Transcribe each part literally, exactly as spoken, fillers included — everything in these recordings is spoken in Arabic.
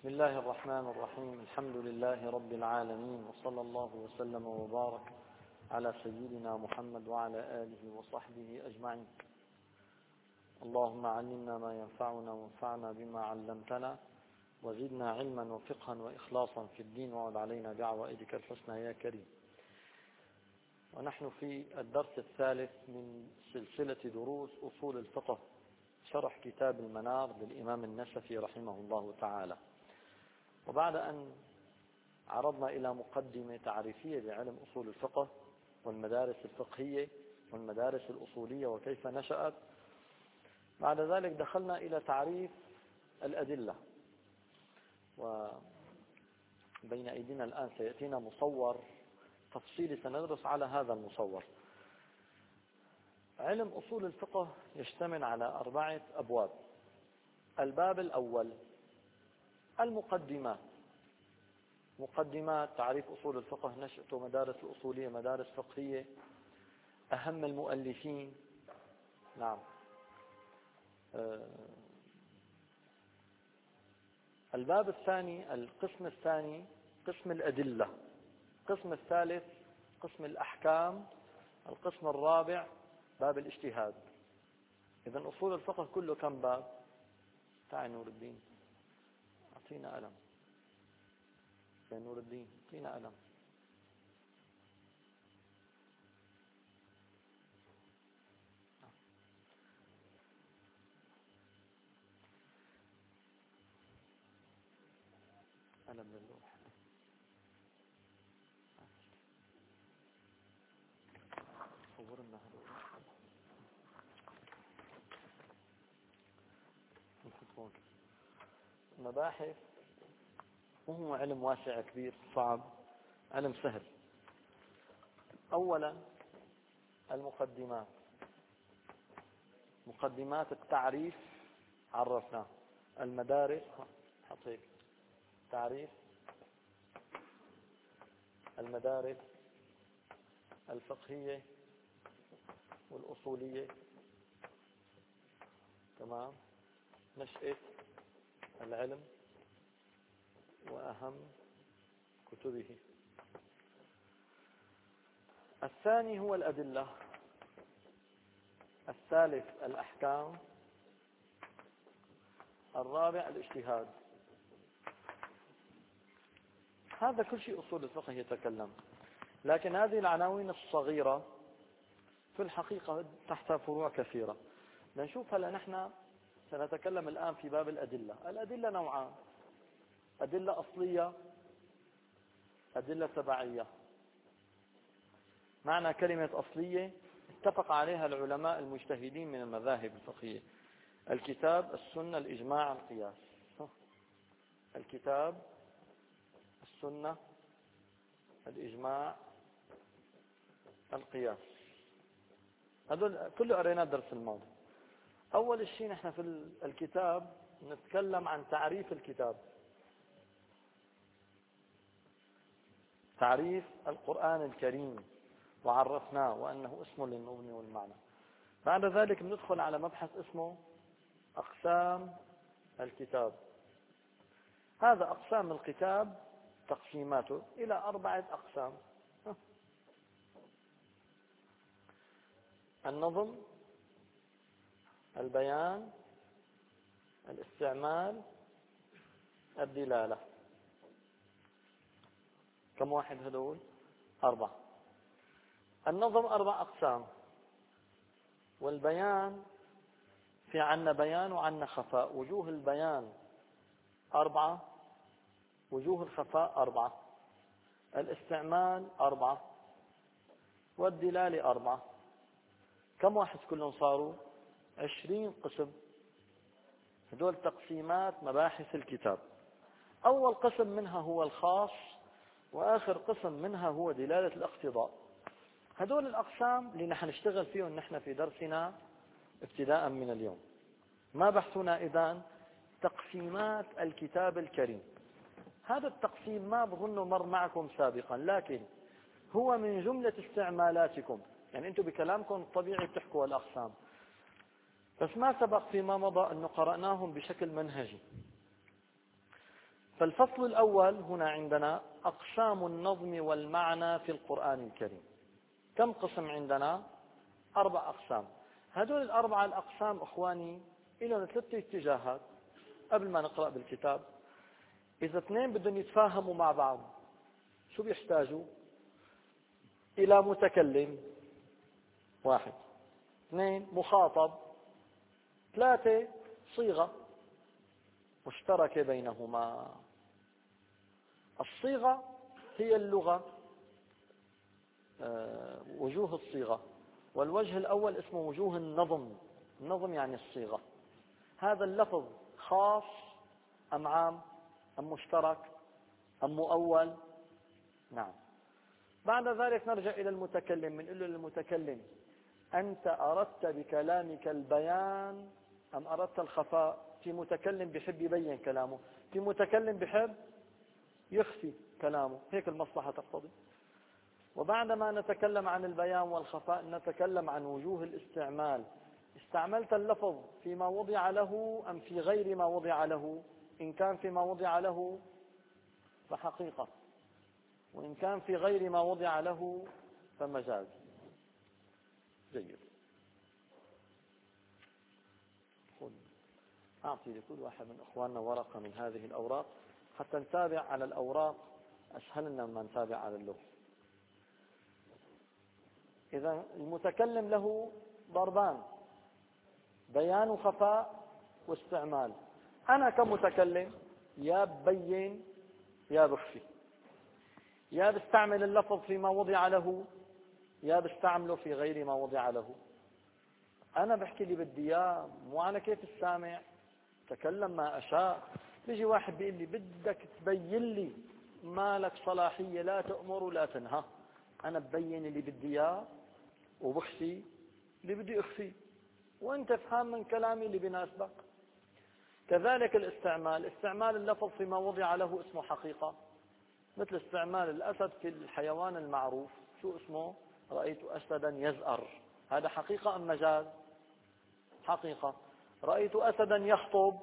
بسم الله الرحمن الرحيم. الحمد لله رب العالمين، وصلى الله وسلم وبارك على سيدنا محمد وعلى آله وصحبه أجمعين. اللهم علمنا ما ينفعنا وانفعنا بما علمتنا، وزدنا علما وفقها وإخلاصا في الدين، وعد علينا بعوائدك الحسنى يا كريم. ونحن في الدرس الثالث من سلسلة دروس أصول الفقه، شرح كتاب المنار للإمام النسفي رحمه الله تعالى. وبعد أن عرضنا إلى مقدمة تعريفية لعلم أصول الفقه والمدارس الفقهية والمدارس الأصولية وكيف نشأت، بعد ذلك دخلنا إلى تعريف الأدلة. وبين أيدينا الآن سيأتينا مصور تفصيلي سندرس على هذا المصور. علم أصول الفقه يشتمل على أربعة أبواب. الباب الأول المقدمات. مقدمات تعريف أصول الفقه، نشأته، مدارس الأصولية، مدارس فقهية، أهم المؤلفين. نعم. آه. الباب الثاني، القسم الثاني قسم الأدلة. القسم الثالث قسم الأحكام. القسم الرابع باب الاجتهاد. إذن أصول الفقه كله كم باب؟ تعال نور الدين، أعطينا قلم يا نور الدين، أعطينا قلم. قلم للوح. صور لنا هذول نحطهم. مباحث مو هو علم واسع كبير صعب، علم سهل. أولا المقدمات. مقدمات التعريف عرفناه. المدارس حطيك تعريف المدارس الفقهية والأصولية. تمام. نشأة العلم وأهم كتبه. الثاني هو الأدلة. الثالث الأحكام. الرابع الاجتهاد. هذا كل شيء أصول الفقه يتكلم، لكن هذه العناوين الصغيرة في الحقيقة تحت فروع كثيرة. نشوف هلا نحن سنتكلم الآن في باب الأدلة. الأدلة نوعان: أدلة أصلية، أدلة تبعية. معنى كلمة أصلية اتفق عليها العلماء المجتهدين من المذاهب الفقهية: الكتاب، السنة، الإجماع، القياس. الكتاب، السنة، الإجماع، القياس. هذول كله قريناه الدرس الماضي. أول شيء نحن في الكتاب نتكلم عن تعريف الكتاب، تعريف القرآن الكريم، وعرفناه وأنه اسم للنظم والمعنى. بعد ذلك ندخل على مبحث اسمه أقسام الكتاب. هذا أقسام الكتاب تقسيماته إلى أربعة أقسام: النظم، البيان، الاستعمال، الدلالة. كم واحد هدول؟ أربعة. النظم أربع أقسام، والبيان في عنا بيان وعنا خفاء. وجوه البيان أربعة، وجوه الخفاء أربعة. الاستعمال أربعة، والدلالة أربعة. كم واحد كلهم صاروا؟ عشرين قسم. هدول تقسيمات مباحث الكتاب. أول قسم منها هو الخاص، وآخر قسم منها هو دلالة الاقتضاء. هدول الأقسام اللي نحن نشتغل فيهم نحن في درسنا ابتداء من اليوم. ما بحثنا إذن تقسيمات الكتاب الكريم. هذا التقسيم ما بظنه مر معكم سابقا، لكن هو من جملة استعمالاتكم. يعني أنتم بكلامكم الطبيعي بتحكوا الأقسام، بس ما سبق فيما مضى أنه قرأناهم بشكل منهجي. فالفصل الأول هنا عندنا أقسام النظم والمعنى في القرآن الكريم. كم قسم عندنا؟ أربع أقسام. هذول الأربعة الأقسام إخواني إلى ثلاثة اتجاهات قبل ما نقرأ بالكتاب. إذا اثنين بدهم يتفاهموا مع بعض شو بيحتاجوا؟ إلى متكلم واحد، اثنين مخاطب، ثلاثة صيغة مشتركة بينهما. الصيغة هي اللغة، وجوه الصيغة، والوجه الأول اسمه وجوه النظم. النظم يعني الصيغة. هذا اللفظ خاص أم عام أم مشترك أم مؤول؟ نعم. بعد ذلك نرجع إلى المتكلم، بنقول له للمتكلم أنت أردت بكلامك البيان أم أردت الخفاء؟ في متكلم بحب يبين كلامه، في متكلم بحب يخفي كلامه، هيك المصلحة تقتضي. وبعدما نتكلم عن البيان والخفاء نتكلم عن وجوه الاستعمال. استعملت اللفظ فيما وضع له أم في غير ما وضع له؟ إن كان فيما وضع له فحقيقة، وإن كان في غير ما وضع له فمجاز. جيد. خذ أعطي لكل واحد من إخواننا ورقة من هذه الأوراق حتى نتابع على الأوراق، أسهل لنا ما نتابع على اللوح. إذا المتكلم له ضربان: بيان وخفاء واستعمال. أنا كمتكلم يا ببين يا بخفي، يا بستعمل اللفظ فيما وضع له يا بستعمله في غير ما وضع له. أنا بحكي لي بدي إياه، مو على كيف السامع، تكلم ما أشاء. بيجي واحد بيقول لي بدك تبين لي، ما لك صلاحية لا تأمر ولا تنهى. أنا ببين اللي بدي إياه وبخفي اللي بدي أخفيه، وأنت افهم من كلامي اللي بيناسبك. كذلك الاستعمال، استعمال اللفظ فيما وضع له اسمه حقيقة، مثل استعمال الأسد في الحيوان المعروف. شو اسمه؟ رأيت أسدا يزأر، هذا حقيقة أم مجاز؟ حقيقة. رأيت أسدا يخطب،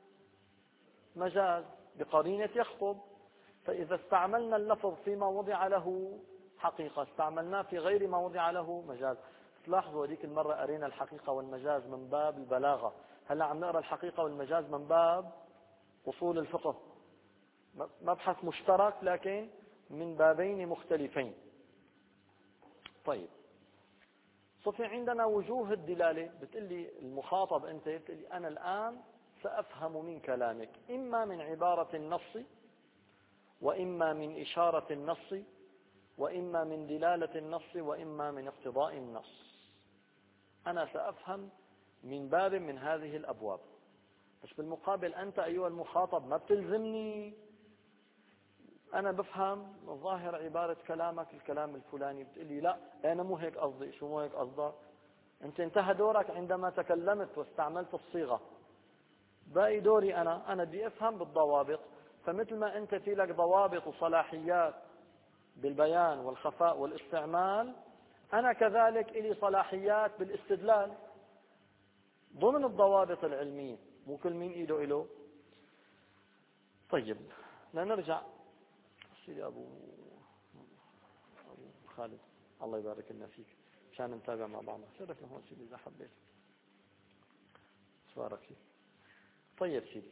مجاز بقرينة يخطب. فإذا استعملنا اللفظ فيما وضع له حقيقة، استعملناه في غير ما وضع له مجاز. تلاحظوا هذيك المرة قرينا الحقيقة والمجاز من باب البلاغة، هلا عم نقرأ الحقيقة والمجاز من باب أصول الفقه، مبحث مشترك لكن من بابين مختلفين. طيب، صفي عندنا وجوه الدلالة. بتقلي المخاطب أنت، بتقلي أنا الآن سأفهم من كلامك إما من عبارة النص، وإما من إشارة النص، وإما من دلالة النص، وإما من اقتضاء النص. أنا سأفهم من باب من هذه الأبواب. بس بالمقابل أنت أيها المخاطب ما بتلزمني. أنا بفهم ظاهر عبارة كلامك الكلام الفلاني، بتقلي لا أنا مو هيك قصدي. شو مو هيك قصدك؟ أنت انتهى دورك عندما تكلمت واستعملت الصيغة، باقي دوري أنا أنا بدي أفهم بالضوابط. فمثل ما أنت في لك ضوابط وصلاحيات بالبيان والخفاء والاستعمال، أنا كذلك إلي صلاحيات بالاستدلال ضمن الضوابط العلمية، مو كل مين إيده إله. طيب، لنرجع سيدي أبو أبو خالد، الله يبارك لنا فيك، مشان نتابع مع بعض. شرفنا هون سيدي إذا حبيت. بارك فيك. طيب سيدي،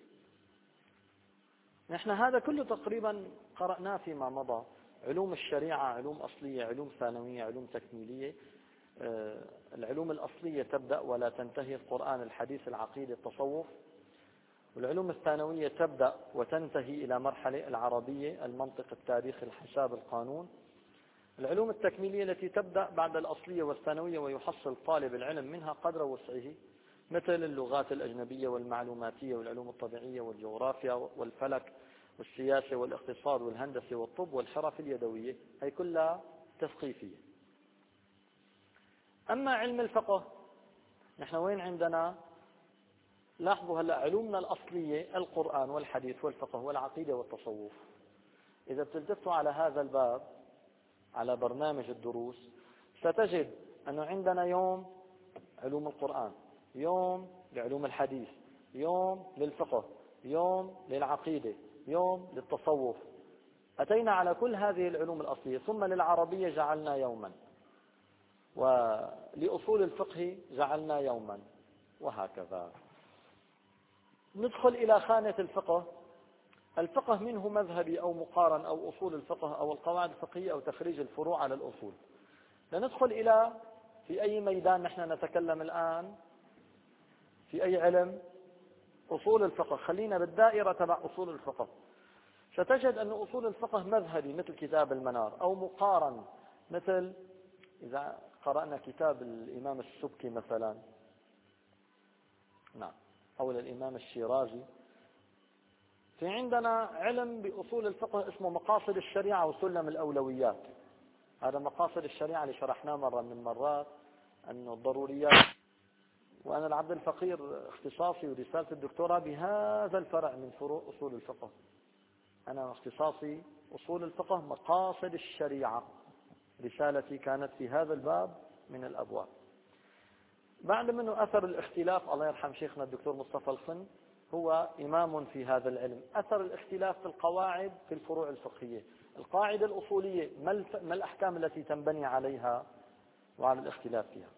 نحن هذا كله تقريبا قرأناه فيما مضى. علوم الشريعة علوم أصلية، علوم ثانوية، علوم تكميلية. آه العلوم الأصلية تبدأ ولا تنتهي: القرآن، الحديث، العقيدة، التصوف. والعلوم الثانوية تبدأ وتنتهي إلى مرحلة العربية، المنطق، التاريخ، الحساب، القانون. العلوم التكميلية التي تبدأ بعد الأصلية والثانوية ويحصل طالب العلم منها قدر وسعه، مثل اللغات الأجنبية والمعلوماتية والعلوم الطبيعية والجغرافيا والفلك والسياسة والاقتصاد والهندسة والطب والحرف اليدوية، هي كلها تثقيفية. أما علم الفقه، نحن وين عندنا؟ لاحظوا هلأ علومنا الأصلية القرآن والحديث والفقه والعقيدة والتصوف. إذا بتلتفتوا على هذا الباب على برنامج الدروس ستجد أنه عندنا يوم علوم القرآن، يوم لعلوم الحديث، يوم للفقه، يوم للعقيدة، يوم للتصوف. أتينا على كل هذه العلوم الأصلية، ثم للعربية جعلنا يوما، ولأصول الفقه جعلنا يوما، وهكذا. ندخل إلى خانة الفقه. الفقه منه مذهبي أو مقارن أو أصول الفقه أو القواعد الفقهية أو تخريج الفروع على الأصول. لندخل إلى في أي ميدان نحن نتكلم الآن، في أي علم؟ أصول الفقه. خلينا بالدائرة تبع أصول الفقه. ستجد أن أصول الفقه مذهبي مثل كتاب المنار، أو مقارن مثل إذا قرأنا كتاب الإمام السبكي مثلا، نعم، أو الإمام الشيرازي. في عندنا علم بأصول الفقه اسمه مقاصد الشريعة وسلم الأولويات. هذا مقاصد الشريعة اللي شرحناه مرة من المرات، أنه الضروريات. وأنا العبد الفقير اختصاصي ورسالة الدكتوراه بهذا الفرع من فروع أصول الفقه. أنا اختصاصي أصول الفقه مقاصد الشريعة، رسالتي كانت في هذا الباب من الأبواب. بعد منه أثر الاختلاف، الله يرحم شيخنا الدكتور مصطفى الخن، هو إمام في هذا العلم. أثر الاختلاف في القواعد في الفروع الفقهية. القاعدة الأصولية ما الأحكام التي تنبني عليها وعلى الاختلاف فيها.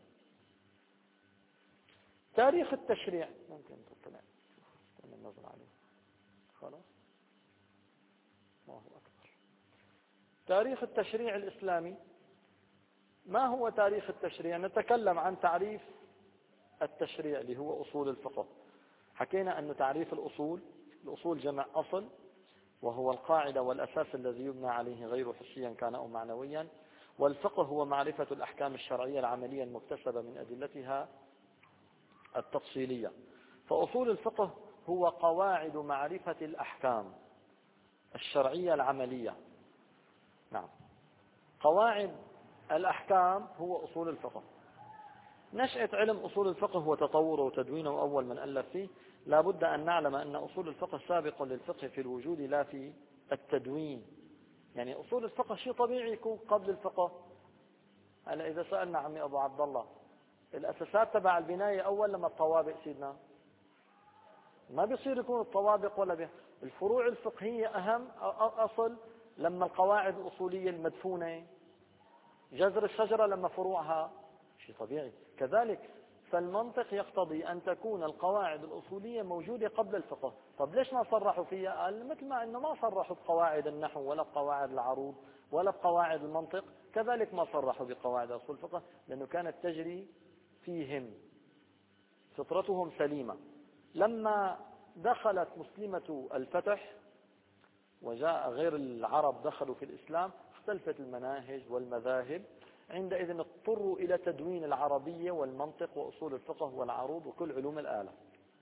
تاريخ التشريع، ممكن تطلع النظر عليه خلاص. الله أكبر. تاريخ التشريع الإسلامي. ما هو تاريخ التشريع؟ نتكلم عن تعريف التشريع اللي هو أصول الفقه. حكينا أن تعريف الأصول، الأصول جمع أصل، وهو القاعدة والأساس الذي يبنى عليه غير حسيا كان أو معنويا. والفقه هو معرفة الأحكام الشرعية العملية المكتسبة من أدلتها التفصيلية. فأصول الفقه هو قواعد معرفة الأحكام الشرعية العملية. نعم، قواعد الأحكام هو أصول الفقه. نشأة علم أصول الفقه وتطوره وتدوينه أول من ألف فيه. لا بد أن نعلم أن أصول الفقه سابق للفقه في الوجود لا في التدوين. يعني أصول الفقه شيء طبيعي يكون قبل الفقه. هلا إذا سألنا عمي أبو عبد الله، الأساسات تبع البناية أول لما الطوابق سيدنا، ما بيصير يكون الطوابق ولا بيه. الفروع الفقهية أهم أصل لما القواعد الأصولية المدفونة، جذر الشجرة لما فروعها، شيء طبيعي. كذلك فالمنطق يقتضي أن تكون القواعد الأصولية موجودة قبل الفقه. طب ليش ما صرحوا فيها؟ قال مثل ما أنه ما صرحوا بقواعد النحو ولا بقواعد العروض ولا بقواعد المنطق، كذلك ما صرحوا بقواعد أصول الفقه، لأنه كانت تجري فيهم، فطرتهم سليمة. لما دخلت مسلمة الفتح وجاء غير العرب دخلوا في الإسلام، اختلفت المناهج والمذاهب. عندئذ اضطروا إلى تدوين العربية والمنطق وأصول الفقه والعروض وكل علوم الآلة.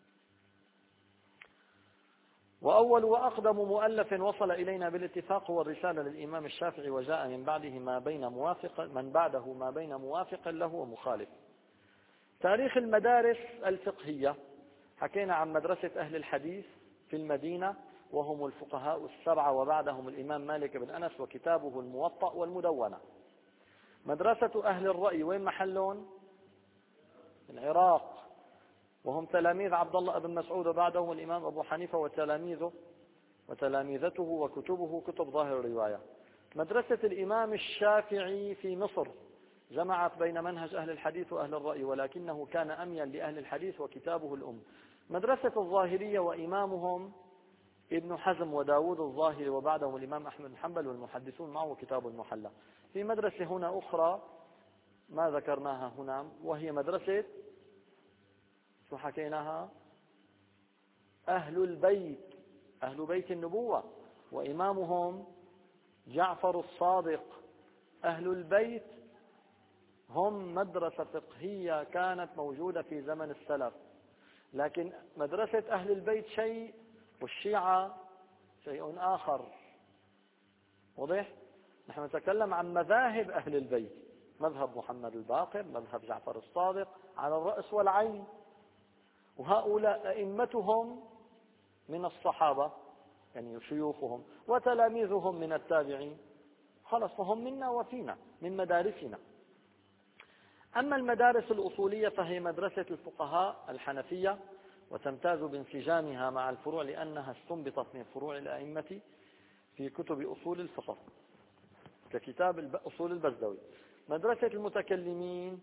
وأول وأقدم مؤلف وصل إلينا بالاتفاق هو الرسالة للإمام الشافعي، وجاء من بعده ما بين موافق من بعده ما بين موافق له ومخالف. تاريخ المدارس الفقهية. حكينا عن مدرسة أهل الحديث في المدينة وهم الفقهاء السبعة، وبعدهم الإمام مالك بن أنس وكتابه الموطأ والمدونة. مدرسة أهل الرأي وين محلون؟ العراق، وهم تلاميذ عبد الله بن مسعود، وبعدهم الإمام أبو حنيفة وتلاميذه وتلاميذته وكتبه كتب ظاهر الرواية. مدرسة الإمام الشافعي في مصر جمعت بين منهج أهل الحديث وأهل الرأي، ولكنه كان أميل لأهل الحديث وكتابه الأم. مدرسة الظاهرية وإمامهم ابن حزم وداود الظاهري، وبعدهم الإمام أحمد بن حنبل والمحدثون معه كتاب المحلى. في مدرسة هنا أخرى ما ذكرناها هنا، وهي مدرسة شو حكيناها؟ أهل البيت، أهل بيت النبوة، وإمامهم جعفر الصادق. أهل البيت هم مدرسة فقهية كانت موجودة في زمن السلف، لكن مدرسة أهل البيت شيء والشيعة شيء آخر. واضح؟ نحن نتكلم عن مذاهب أهل البيت، مذهب محمد الباقر، مذهب جعفر الصادق على الرأس والعين، وهؤلاء أئمتهم من الصحابة يعني شيوخهم، وتلاميذهم من التابعين. خلص، فهم منا وفينا من مدارسنا. أما المدارس الأصولية فهي مدرسة الفقهاء الحنفية وتمتاز بانسجامها مع الفروع لأنها استنبطت من فروع الأئمة في كتب أصول الفقه ككتاب أصول البزدوي. مدرسة المتكلمين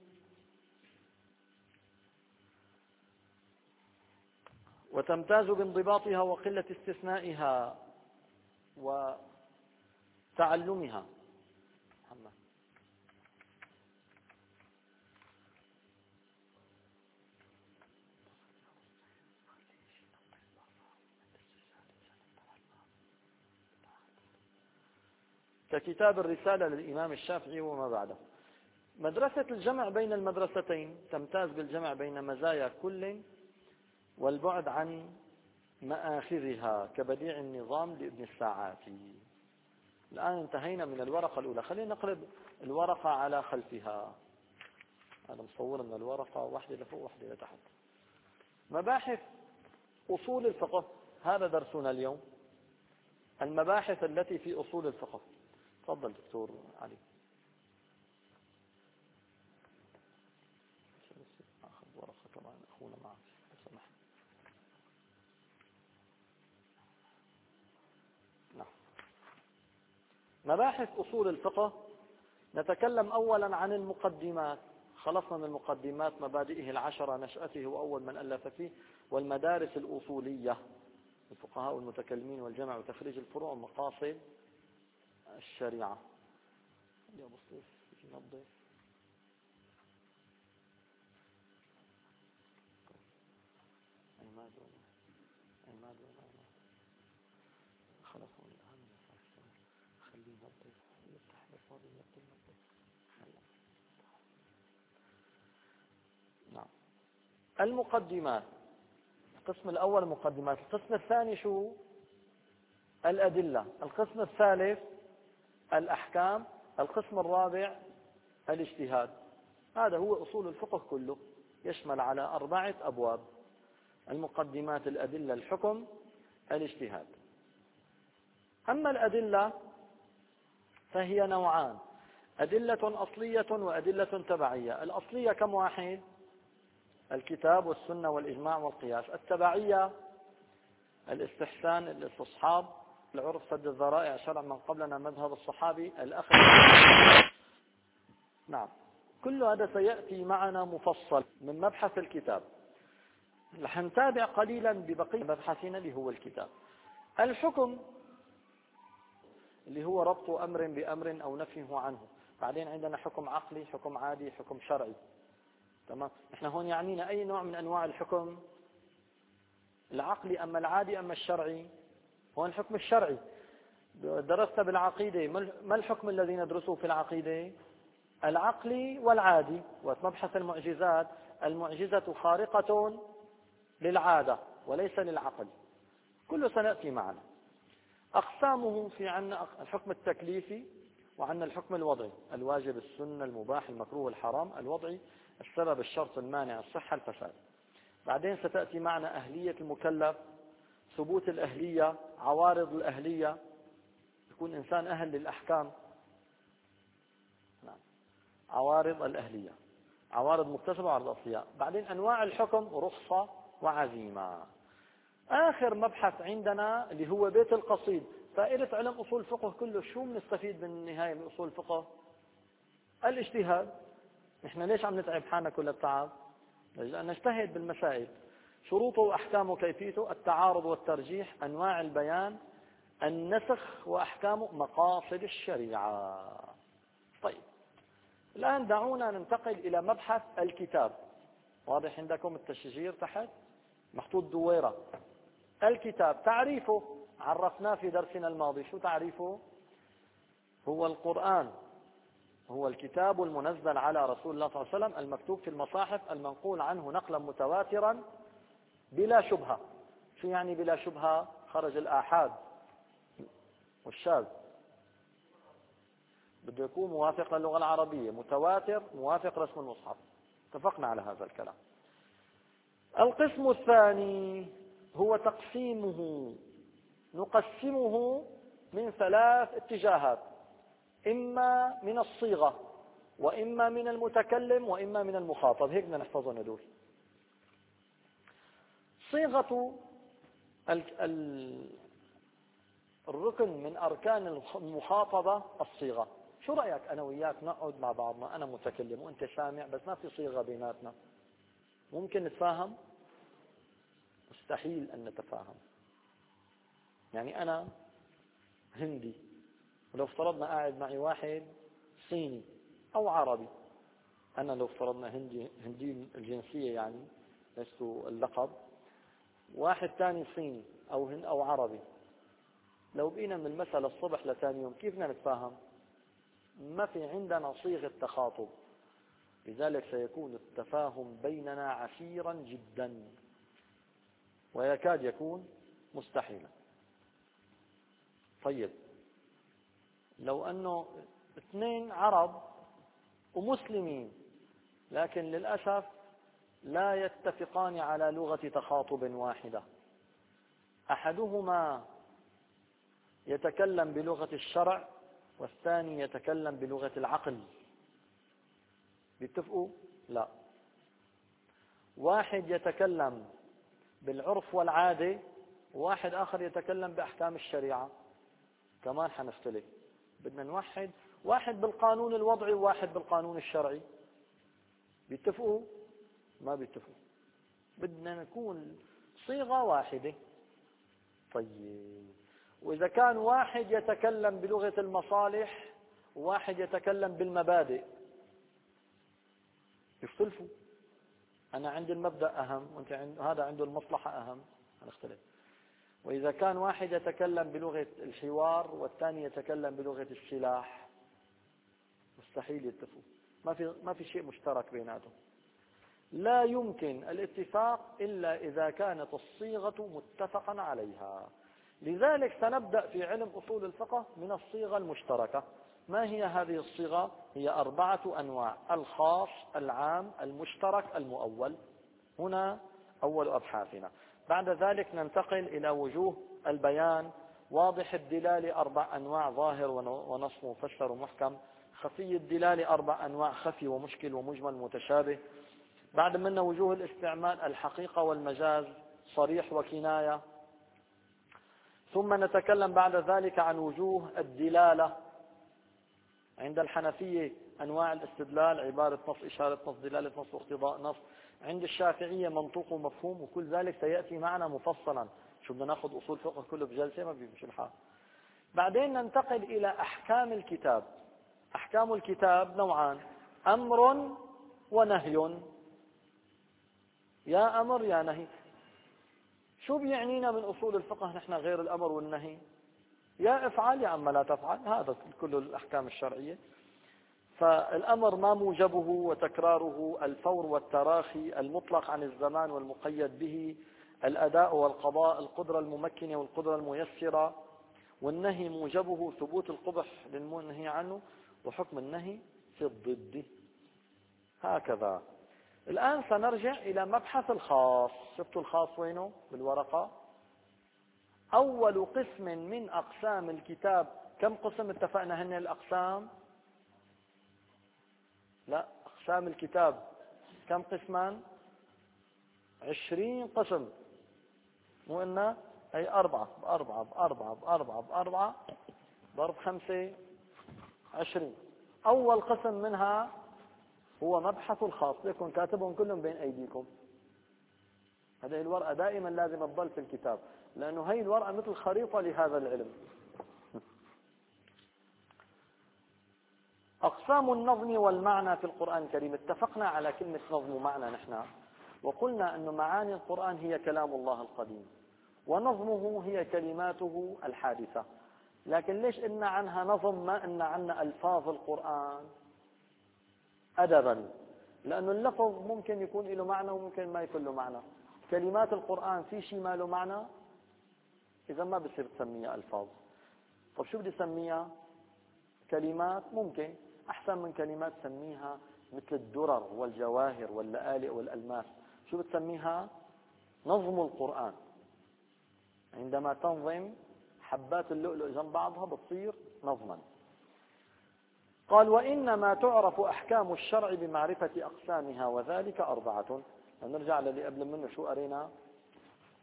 وتمتاز بانضباطها وقلة استثنائها وتعلمها. ككتاب الرسالة للإمام الشافعي وما بعده. مدرسة الجمع بين المدرستين تمتاز بالجمع بين مزايا كل والبعد عن مآخذها كبديع النظام لابن الساعاتي. الآن انتهينا من الورقة الأولى، خلينا نقلب الورقة على خلفها. أنا مصور من الورقة واحدة لفوق واحدة لتحت. مباحث أصول الفقه، هذا درسنا اليوم، المباحث التي في أصول الفقه. تفضل دكتور علي. أخذ ورقة كمان أخونا معك سمح. نعم. مباحث أصول الفقه، نتكلم أولا عن المقدمات. خلصنا من المقدمات مبادئه العشرة، نشأته وأول من ألف فيه، والمدارس الأصولية الفقهاء والمتكلمين والجمع وتخريج الفروع ومقاصد الشريعة. يا أبو الصيف ينظف. عماد عماد خلاص هون الآن خليه ينظف يفتح بالفاضي ينظف. نعم. المقدمات، القسم الأول مقدمات، القسم الثاني شو؟ الأدلة، القسم الثالث الأحكام، القسم الرابع الاجتهاد. هذا هو أصول الفقه كله، يشمل على أربعة أبواب: المقدمات، الأدلة، الحكم، الاجتهاد. أما الأدلة فهي نوعان: أدلة أصلية وأدلة تبعية. الأصلية كم واحد؟ الكتاب والسنة والإجماع والقياس. التبعية الاستحسان، الاستصحاب، العرف، سد الذرائع، شرع من قبلنا، مذهب الصحابي، الأخذ. نعم، كل هذا سيأتي معنا مفصل من مبحث الكتاب. رح نتابع قليلا ببقية مبحثنا اللي هو الكتاب. الحكم اللي هو ربط أمر بأمر أو نفيه عنه. بعدين عندنا حكم عقلي، حكم عادي، حكم شرعي. تمام. احنا هون يعنينا أي نوع من أنواع الحكم؟ العقلي أما العادي أما الشرعي؟ هو الحكم الشرعي. درست بالعقيدة، ما الحكم الذي ندرسه في العقيدة؟ العقلي والعادي. ومبحث المعجزات، المعجزة خارقة للعادة وليس للعقل. كله سنأتي معنا. أقسامه: في عنا الحكم التكليفي، وعنا الحكم الوضعي، الواجب، السنة، المباح، المكروه، الحرام، الوضعي، السبب، الشرط، المانع، الصحة، الفساد. بعدين ستأتي معنا أهلية المكلف، ثبوت الأهلية، عوارض الأهلية، يكون إنسان أهل للأحكام. نعم. عوارض الأهلية، عوارض مكتسبة وعوارض أصلية. بعدين أنواع الحكم، رخصة وعزيمة. آخر مبحث عندنا اللي هو بيت القصيد. فائدة علم أصول الفقه كله شو بنستفيد من النهاية من أصول الفقه؟ الاجتهاد. نحن ليش عم نتعب حالنا كل التعب؟ لأن نجتهد بالمسائل. شروطه وأحكامه وكيفيته: التعارض والترجيح، أنواع البيان، النسخ وأحكامه، مقاصد الشريعة. طيب، الآن دعونا ننتقل إلى مبحث الكتاب. واضح عندكم التشجير تحت محطوط دويرة. الكتاب تعريفه عرفناه في درسنا الماضي. شو تعريفه؟ هو القرآن، هو الكتاب المنزل على رسول الله صلى الله عليه وسلم، المكتوب في المصاحف، المنقول عنه نقلا متواترا بلا شبهة. شو يعني بلا شبهة؟ خرج الآحاد والشاذ، بده يكون موافق للغة العربية، متواتر، موافق رسم المصحف. اتفقنا على هذا الكلام. القسم الثاني هو تقسيمه. نقسمه من ثلاث اتجاهات: إما من الصيغة، وإما من المتكلم، وإما من المخاطب. هيك بدنا نحفظهم هدول. صيغة الركن من أركان المخاطبة الصيغة. شو رأيك أنا وياك نقعد مع بعضنا، أنا متكلم وأنت سامع، بس ما في صيغة بيناتنا، ممكن نتفاهم؟ مستحيل أن نتفاهم. يعني أنا هندي، ولو افترضنا قاعد معي واحد صيني أو عربي، أنا لو افترضنا هندي هندي الجنسية يعني لست اللقب، واحد ثاني صيني أو هند أو عربي، لو بقينا من المسألة الصبح لثاني يوم كيف بدنا نتفاهم؟ ما في عندنا صيغة تخاطب، لذلك سيكون التفاهم بيننا عسيرا جدا ويكاد يكون مستحيلا. طيب لو أنه اثنين عرب ومسلمين لكن للأسف لا يتفقان على لغة تخاطب واحدة، أحدهما يتكلم بلغة الشرع والثاني يتكلم بلغة العقل، بيتفقوا؟ لا. واحد يتكلم بالعرف والعادة وواحد آخر يتكلم بأحكام الشريعة، كمان حنختلف. بدنا نوحد، واحد بالقانون الوضعي وواحد بالقانون الشرعي، بيتفقوا؟ ما بيتفقوا. بدنا نكون صيغة واحدة. طيب وإذا كان واحد يتكلم بلغة المصالح وواحد يتكلم بالمبادئ، يختلفوا. أنا عندي المبدأ أهم وأنت عند هذا عنده المصلحة أهم، هنختلف. وإذا كان واحد يتكلم بلغة الحوار والثاني يتكلم بلغة السلاح، مستحيل يتفقوا. ما في ما في شيء مشترك بيناتهم. لا يمكن الاتفاق إلا إذا كانت الصيغة متفقا عليها. لذلك سنبدأ في علم أصول الفقه من الصيغة المشتركة. ما هي هذه الصيغة؟ هي أربعة أنواع: الخاص، العام، المشترك، المؤول. هنا أول أبحاثنا. بعد ذلك ننتقل إلى وجوه البيان. واضح الدلالة أربع أنواع: ظاهر ونص مفسر ومحكم. خفي الدلالة أربع أنواع: خفي ومشكل ومجمل متشابه. بعد منا وجوه الاستعمال: الحقيقة والمجاز، صريح وكناية. ثم نتكلم بعد ذلك عن وجوه الدلالة. عند الحنفية أنواع الاستدلال: عبارة نص، إشارة نص، دلالة نص، واقتضاء نص. عند الشافعية منطوق ومفهوم، وكل ذلك سيأتي معنا مفصلا. شو بدنا ناخذ أصول فقه كله بجلسة؟ ما بيمشي الحال. بعدين ننتقل إلى أحكام الكتاب. أحكام الكتاب نوعان: أمر ونهي. يا أمر يا نهي. شو بيعنينا من أصول الفقه نحن غير الأمر والنهي؟ يا افعل يا أما لا تفعل، هذا كل الأحكام الشرعية. فالأمر ما موجبه وتكراره، الفور والتراخي، المطلق عن الزمان والمقيد به، الأداء والقضاء، القدرة الممكنة والقدرة الميسرة. والنهي موجبه ثبوت القبح للمنهي عنه وحكم النهي في الضد. هكذا. الآن سنرجع إلى مبحث الخاص. شفتوا الخاص وينه بالورقة؟ أول قسم من أقسام الكتاب. كم قسم اتفقنا هن الأقسام؟ لا، أقسام الكتاب كم قسما؟ عشرين قسم. مو إنه هي أربعة بأربعة بأربعة بأربعة بأربعة ضرب خمسة عشرين. أول قسم منها هو مبحث الخاص. لكم كاتبهم كلهم بين أيديكم. هذه الورقة دائما لازم تضل في الكتاب، لأنه هي الورقة مثل خريطة لهذا العلم. أقسام النظم والمعنى في القرآن الكريم. اتفقنا على كلمة نظم ومعنى نحن، وقلنا أن معاني القرآن هي كلام الله القديم، ونظمه هي كلماته الحادثة. لكن ليش قلنا عنها نظم ما قلنا عنها ألفاظ القرآن؟ أدبا، لأنه اللفظ ممكن يكون له معنى وممكن ما يكون له معنى. كلمات القرآن في شيء ما له معنى، إذا ما بصير تسميها ألفاظ. طب شو بدي سميها؟ كلمات. ممكن أحسن من كلمات تسميها مثل الدرر والجواهر واللآلئ والألماس. شو بتسميها؟ نظم القرآن. عندما تنظم حبات اللؤلؤ جنب بعضها بتصير نظما. قال: وإنما تعرف أحكام الشرع بمعرفة أقسامها، وذلك أربعة. نرجع للي قبل منه. شو قرينا؟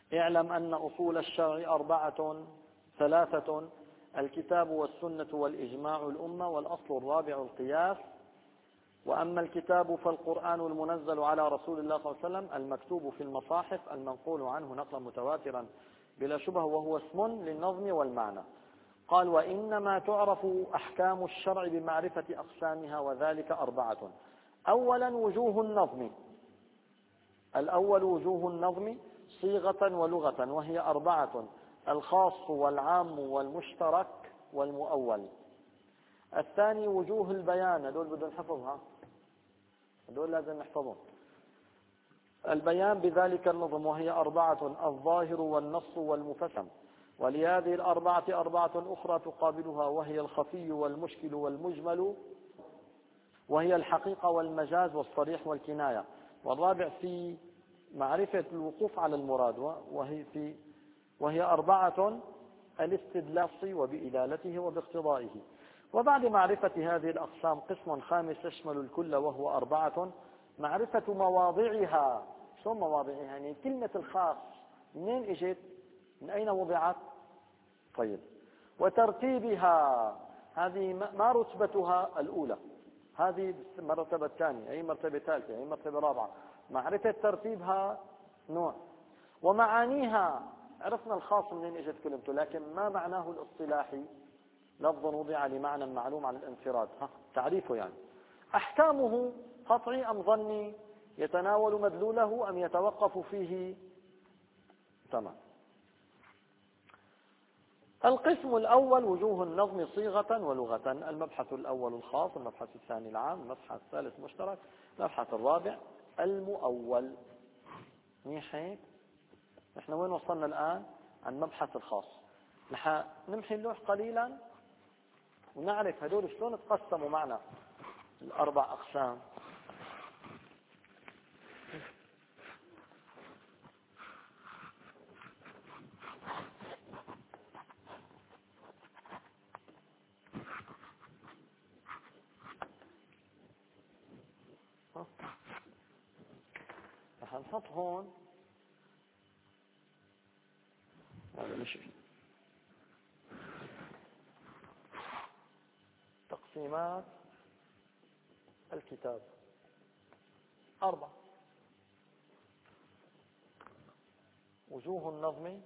اعلم أن أصول الشرع أربعة ثلاثة: الكتاب والسنة والإجماع الأمة، والأصل الرابع القياس. وأما الكتاب فالقرآن المنزل على رسول الله صلى الله عليه وسلم المكتوب في المصاحف المنقول عنه نقلا متواترا بلا شبهة، وهو اسم للنظم والمعنى. قال: وإنما تعرف أحكام الشرع بمعرفة أقسامها، وذلك أربعة. أولا وجوه النظم. الأول وجوه النظم صيغة ولغة، وهي أربعة: الخاص والعام والمشترك والمؤول. الثاني وجوه البيان، هذول بدنا نحفظها، هذول لازم نحفظهم. البيان بذلك النظم، وهي أربعة: الظاهر والنص والمفسم. ولهذه الأربعة أربعة أخرى تقابلها، وهي الخفي والمشكل والمجمل، وهي الحقيقة والمجاز والصريح والكناية. والرابع في معرفة الوقوف على المراد، وهي في وهي أربعة: الاستدلال وبإدالته وباقتضائه. وبعد معرفة هذه الأقسام قسم خامس يشمل الكل، وهو أربعة: معرفة مواضعها. شو مواضعها؟ يعني كلمة الخاص منين اجت؟ من أين وضعت؟ طيب. وترتيبها، هذه ما رتبتها الأولى، هذه المرتبة الثانية، أي مرتبة ثالثة، أي مرتبة رابعة. معرفة ترتيبها نوع. ومعانيها، عرفنا الخاص منين اجت كلمته، لكن ما معناه الاصطلاحي؟ لفظ وضع لمعنى معلوم على الانفراد، ها تعريفه يعني. أحكامه قطعي أم ظني؟ يتناول مدلوله أم يتوقف فيه؟ تمام. القسم الأول وجوه النظم صيغة ولغة. المبحث الأول الخاص، المبحث الثاني العام، المبحث الثالث مشترك، المبحث الرابع المؤول. منيح هيك؟ نحن وين وصلنا الآن؟ عن مبحث الخاص. نح نمحي اللوح قليلا ونعرف هدول شلون تقسموا معنا الأربع أقسام. رح نحط هون هذا مش تقسيمات الكتاب أربعة: وجوه النظم،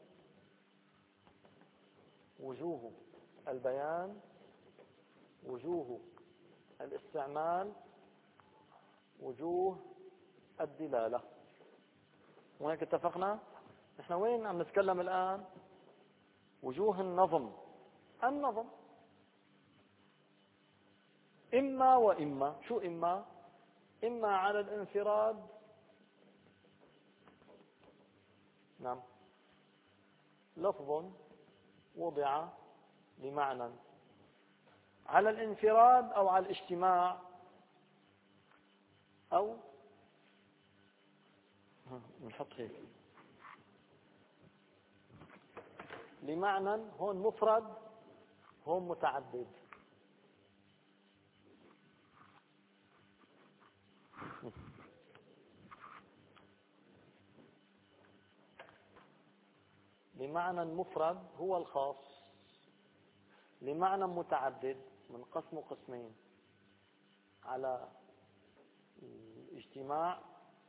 وجوه البيان، وجوه الاستعمال، وجوه الدلالة. وهيك اتفقنا. نحن وين عم نتكلم الآن؟ وجوه النظم. النظم إما وإما. شو إما؟ إما على الانفراد، نعم، لفظ وضع لمعنى على الانفراد أو على الاجتماع، أو نحط هيك لمعنى، هون مفرد هون متعدد. لمعنى مفرد هو الخاص، لمعنى متعدد من قسم قسمين: على الاجتماع،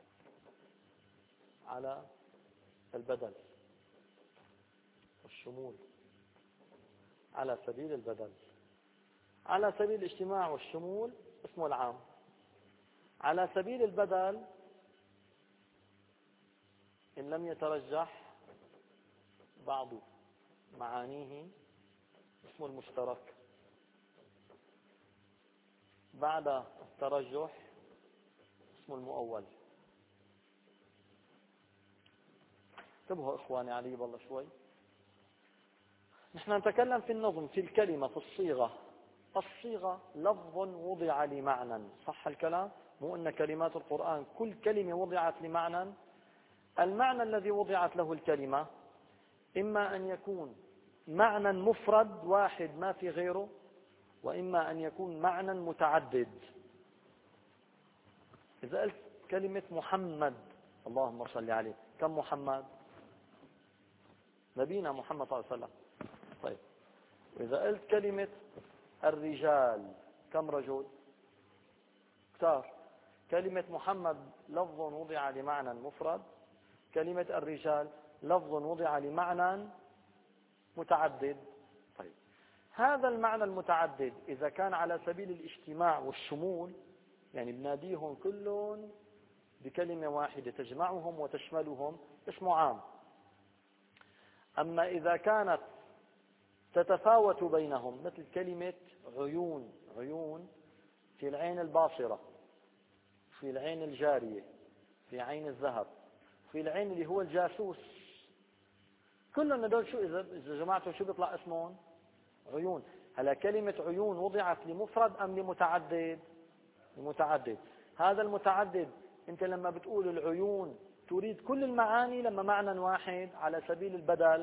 على البدل والشمول. على سبيل البدل، على سبيل الاجتماع والشمول اسمه العام. على سبيل البدل إن لم يترجح بعض معانيه اسمه المشترك. بعد الترجح اسمه المؤول. انتبهوا اخواني علي والله شوي. نحن نتكلم في النظم، في الكلمة، في الصيغة. الصيغة لفظ وضع لمعنى، صح الكلام؟ مو ان كلمات القرآن كل كلمة وضعت لمعنى. المعنى الذي وضعت له الكلمة إما أن يكون معنى مفرد واحد ما في غيره، وإما أن يكون معنى متعدد. إذا قلت كلمة محمد، اللهم صل عليه، كم محمد؟ نبينا محمد صلى الله عليه وسلم. طيب وإذا قلت كلمة الرجال كم رجل؟ كثار. كلمة محمد لفظ وضع لمعنى مفرد، كلمة الرجال لفظ وضع لمعنى متعدد. طيب هذا المعنى المتعدد إذا كان على سبيل الاجتماع والشمول، يعني بناديهم كلهم بكلمة واحدة تجمعهم وتشملهم، اسمه عام. أما إذا كانت تتفاوت بينهم، مثل كلمة عيون، عيون في العين الباصرة، في العين الجارية، في عين الذهب، في العين اللي هو الجاسوس، كلهم هذول شو إذا جمعتهم شو بيطلع اسمهم؟ عيون. هلا كلمة عيون وضعت لمفرد أم لمتعدد؟ لمتعدد. هذا المتعدد أنت لما بتقول العيون تريد كل المعاني لما معنى واحد على سبيل البدل،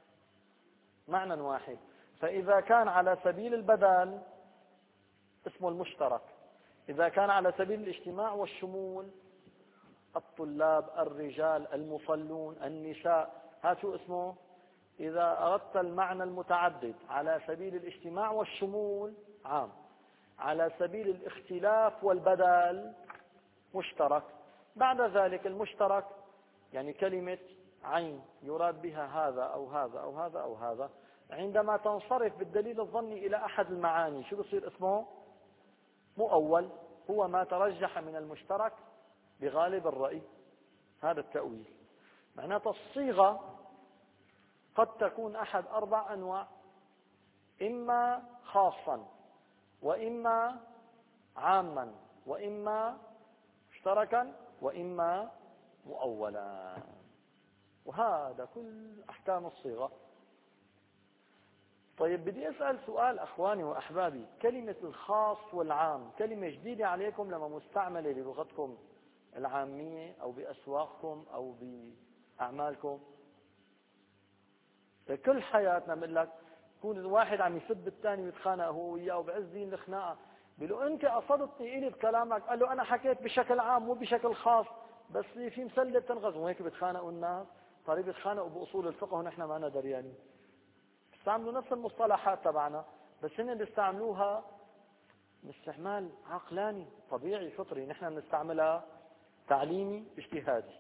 معنى واحد. فإذا كان على سبيل البدل اسمه المشترك، إذا كان على سبيل الاجتماع والشمول الطلاب، الرجال، المصلون، النساء، هذا شو اسمه؟ إذا أردت المعنى المتعدد على سبيل الاجتماع والشمول عام، على سبيل الاختلاف والبدل مشترك. بعد ذلك المشترك يعني كلمة عين يراد بها هذا أو هذا أو هذا أو هذا، عندما تنصرف بالدليل الظني إلى أحد المعاني شو بصير اسمه؟ مؤول. هو ما ترجح من المشترك بغالب الرأي، هذا التأويل. معناته الصيغة قد تكون أحد أربع أنواع، إما خاصا وإما عاما وإما مشتركا وإما مؤولا، وهذا كل أحكام الصيغة. طيب بدي أسأل سؤال أخواني وأحبابي، كلمة الخاص والعام كلمة جديدة عليكم لما مستعملة بلغتكم العامية أو بأسواقكم أو بأعمالكم؟ كل حياتنا بنقول لك يكون الواحد عم يسب الثاني ويتخانق هو وياه وبعز دين الخناقة، بيقول له أنت قصدتني إلي بكلامك، قال له أنا حكيت بشكل عام مو بشكل خاص، بس في مسلة تنغز، وهيك بيتخانقوا الناس. طيب بيتخانقوا بأصول الفقه ونحن ما ندري، يعني بيستعملوا نفس المصطلحات تبعنا بس هن بيستعملوها باستعمال عقلاني طبيعي فطري، نحن بنستعملها تعليمي اجتهادي.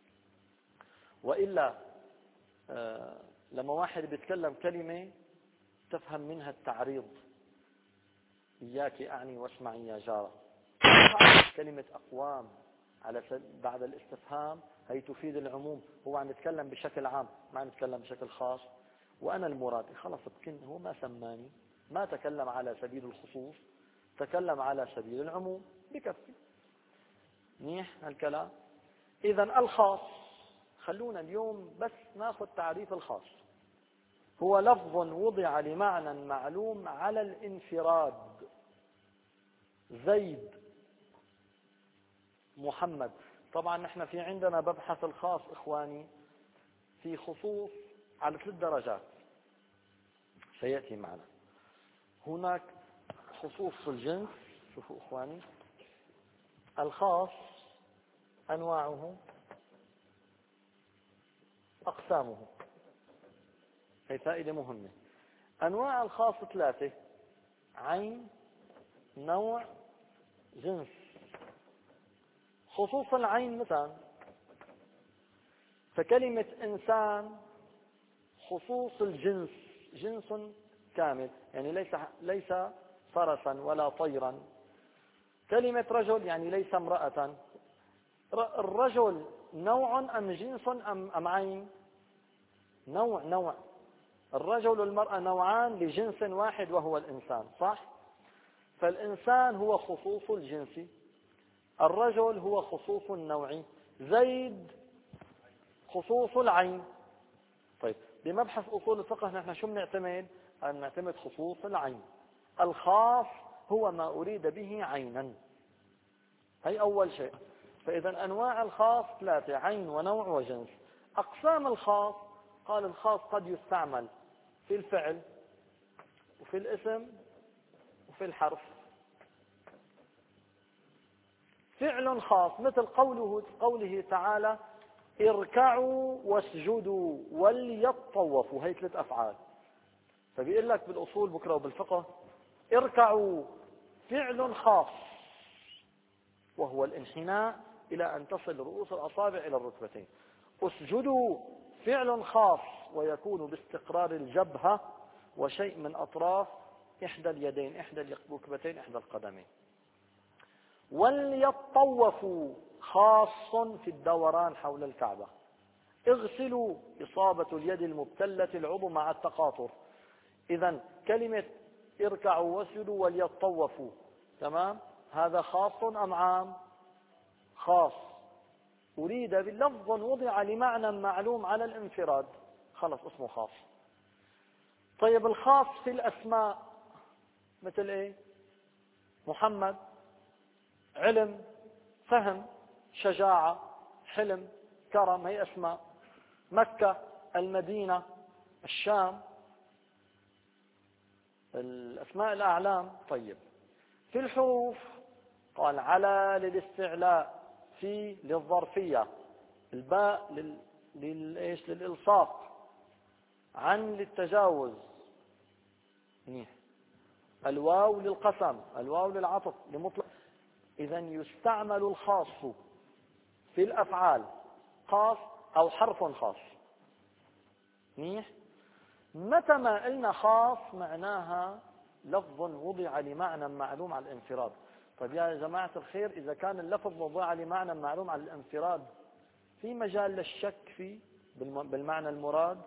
وإلا آه لما واحد بيتكلم كلمة تفهم منها التعريض، إياك أعني واسمعي يا جارة، كلمة أقوام على بعد الاستفهام هي تفيد العموم، هو عم يتكلم بشكل عام ما عم يتكلم بشكل خاص، وأنا المراد خلص بكن هو ما سماني، ما تكلم على سبيل الخصوص، تكلم على سبيل العموم، بكفي. منيح هالكلام. إذا الخاص، خلونا اليوم بس ناخذ تعريف الخاص. هو لفظ وضع لمعنى معلوم على الانفراد. زيد، محمد. طبعا نحن في عندنا ببحث الخاص إخواني في خصوص على ثلاث درجات سيأتي معنا. هناك خصوص الجنس، شوفوا إخواني الخاص أنواعه أقسامه، هي فائدة مهمة. أنواع الخاص ثلاثة: عين، نوع، جنس. خصوص العين مثلا، فكلمة إنسان خصوص الجنس، جنس كامل يعني ليس ليس فرسا ولا طيرا. كلمة رجل يعني ليس امرأة. الرجل نوع أم جنس أم أم عين؟ نوع نوع. الرجل والمرأة نوعان لجنس واحد وهو الإنسان، صح؟ فالإنسان هو خصوص الجنس، الرجل هو خصوص النوع، زيد خصوص العين. طيب بمبحث أصول الفقه نحن شو بنعتمد؟ أن نعتمد خصوص العين. الخاص هو ما أريد به عينا، هي أول شيء. فإذا أنواع الخاص ثلاثة: عين ونوع وجنس. أقسام الخاص، قال الخاص قد يستعمل في الفعل وفي الاسم وفي الحرف. فعل خاص مثل قوله قوله تعالى اركعوا واسجدوا وليطوفوا، هي ثلاث أفعال. فبيقول لك بالأصول بكرة وبالفقه اركعوا فعل خاص وهو الانحناء إلى أن تصل رؤوس الأصابع إلى الركبتين. اسجدوا فعل خاص ويكون باستقرار الجبهة وشيء من أطراف إحدى اليدين، إحدى الركبتين، إحدى القدمين. وليطوفوا خاص في الدوران حول الكعبة. اغسلوا إصابة اليد المبتلة العضو مع التقاطر. إذن كلمة اركعوا واسجدوا وليطوفوا، تمام، هذا خاص أم عام؟ خاص، أريد بلفظ وضع لمعنى معلوم على الانفراد، خلص اسمه خاص. طيب الخاص في الأسماء مثل إيه؟ محمد، علم، فهم، شجاعة، حلم، كرم، هي أسماء. مكة، المدينة، الشام، الأسماء الأعلام. طيب في الحروف قال على للاستعلاء، في للظرفية، الباء لل... للإيش للإلصاق، عن للتجاوز، الواو للقسم، الواو للعطف لمطلق. إذا يستعمل الخاص في الأفعال خاص أو حرف خاص. منيح. متى ما قلنا خاص معناها لفظ وضع لمعنى معلوم على الانفراد. طيب يا جماعة الخير، إذا كان اللفظ وضع لمعنى معلوم على الانفراد في مجال للشك فيه بالمعنى المراد؟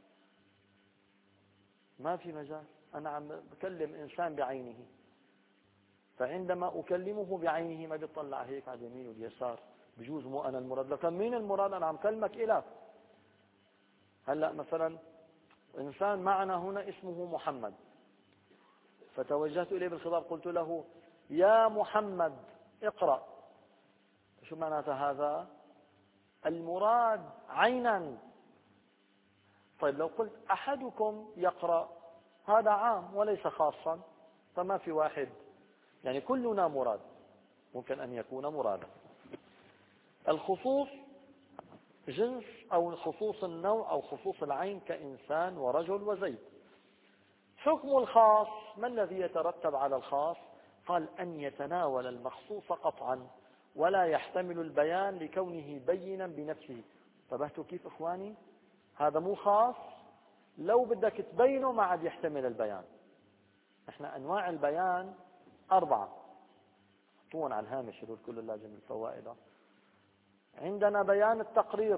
ما في مجال. أنا عم بكلم إنسان بعينه، فعندما أكلمه بعينه ما بيطلع هيك على اليمين واليسار، بجوز مو أنا المراد. لو كان مين المراد أنا عم كلمك إله. هلأ مثلا إنسان معنا هنا اسمه محمد، فتوجهت إليه بالخطاب قلت له يا محمد اقرأ. شو معناته هذا؟ المراد عينا. طيب لو قلت أحدكم يقرأ، هذا عام وليس خاصا، فما في واحد، يعني كلنا مراد، ممكن أن يكون مرادا. الخصوص جنس أو خصوص النوع أو خصوص العين كإنسان ورجل وزيد. حكم الخاص، ما الذي يترتب على الخاص؟ قال أن يتناول المخصوص قطعا ولا يحتمل البيان لكونه بينا بنفسه. انتبهتوا كيف إخواني؟ هذا مو خاص، لو بدك تبينه ما عاد يحتمل البيان. احنا أنواع البيان أربعة، حطوهم على الهامش هذول كل اللازم الفوائد. عندنا بيان التقرير،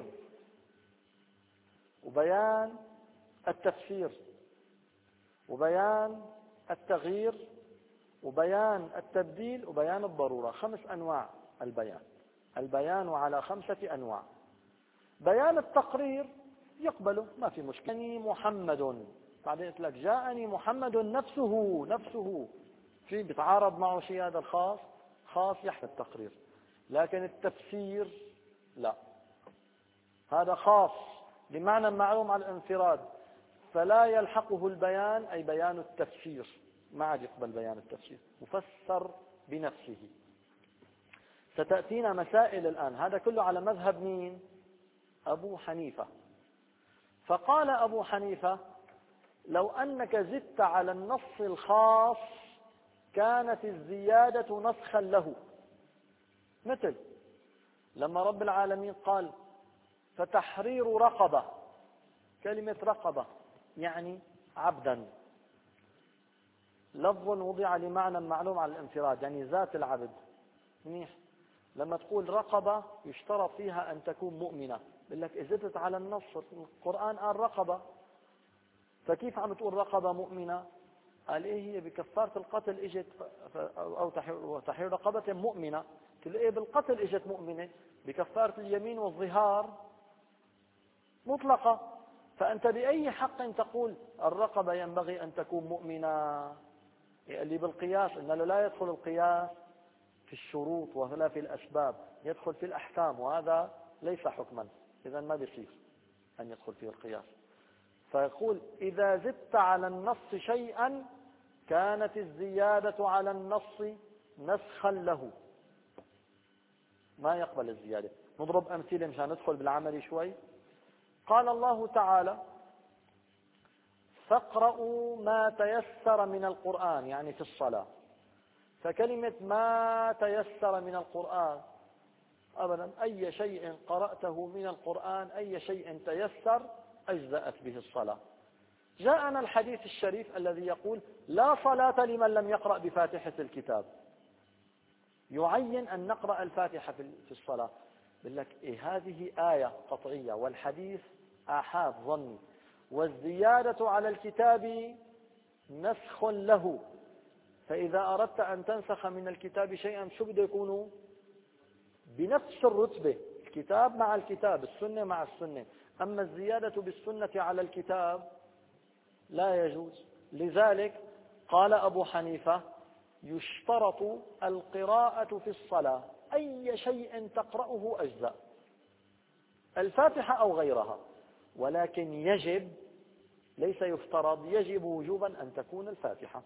وبيان التفسير، وبيان التغيير، وبيان التبديل، وبيان الضرورة. خمس أنواع البيان. البيان على خمسة أنواع. بيان التقرير يقبله ما في مشكلة. جاءني محمد، بعدين قلت لك جاءني محمد نفسه، نفسه في بيتعارض معه شيء؟ هذا الخاص خاص يحمل التقرير. لكن التفسير لا، هذا خاص بمعنى معلوم على الانفراد، فلا يلحقه البيان، أي بيان التفسير، ما عاد يقبل بيان التفسير، مفسر بنفسه. ستأتينا مسائل الآن، هذا كله على مذهب مين؟ أبو حنيفة. فقال أبو حنيفة لو أنك زدت على النص الخاص كانت الزيادة نسخا له. مثل لما رب العالمين قال فتحرير رقبة، كلمة رقبة يعني عبدا، لفظ وضع لمعنى معلوم على الانفراد، يعني ذات العبد. منيح. لما تقول رقبة يشترط فيها أن تكون مؤمنة، بقول لك زدت على النص، القرآن قال رقبة، فكيف عم تقول رقبة مؤمنة؟ قال إيه هي بكفارة القتل إجت، أو تحرير رقبة مؤمنة. قلت إيه بالقتل إجت مؤمنة، بكفارة اليمين والظهار مطلقة. فأنت بأي حق تقول الرقبة ينبغي أن تكون مؤمنة؟ اللي بالقياس إنه لا يدخل القياس في الشروط ولا في الأسباب، يدخل في الأحكام، وهذا ليس حكما، إذا ما بيصير أن يدخل فيه القياس. فيقول إذا زدت على النص شيئا كانت الزيادة على النص نسخا له، ما يقبل الزيادة. نضرب أمثلة مشان ندخل بالعمل شوي. قال الله تعالى: فاقرؤوا ما تيسر من القرآن، يعني في الصلاة. فكلمة ما تيسر من القرآن أبدا، أي شيء قرأته من القرآن، أي شيء تيسر أجزأت به الصلاة. جاءنا الحديث الشريف الذي يقول: لا صلاة لمن لم يقرأ بفاتحة الكتاب. يعين أن نقرأ الفاتحة في الصلاة. يقول لك إيه، هذه آية قطعية والحديث آحاد ظني، والزيادة على الكتاب نسخ له. فإذا أردت أن تنسخ من الكتاب شيئا شو بده يكونوا بنفس الرتبة، الكتاب مع الكتاب، السنة مع السنة. أما الزيادة بالسنة على الكتاب لا يجوز. لذلك قال أبو حنيفة: يشترط القراءة في الصلاة، أي شيء تقرأه أجزاء، الفاتحة أو غيرها، ولكن يجب، ليس يفترض، يجب وجوبا أن تكون الفاتحة.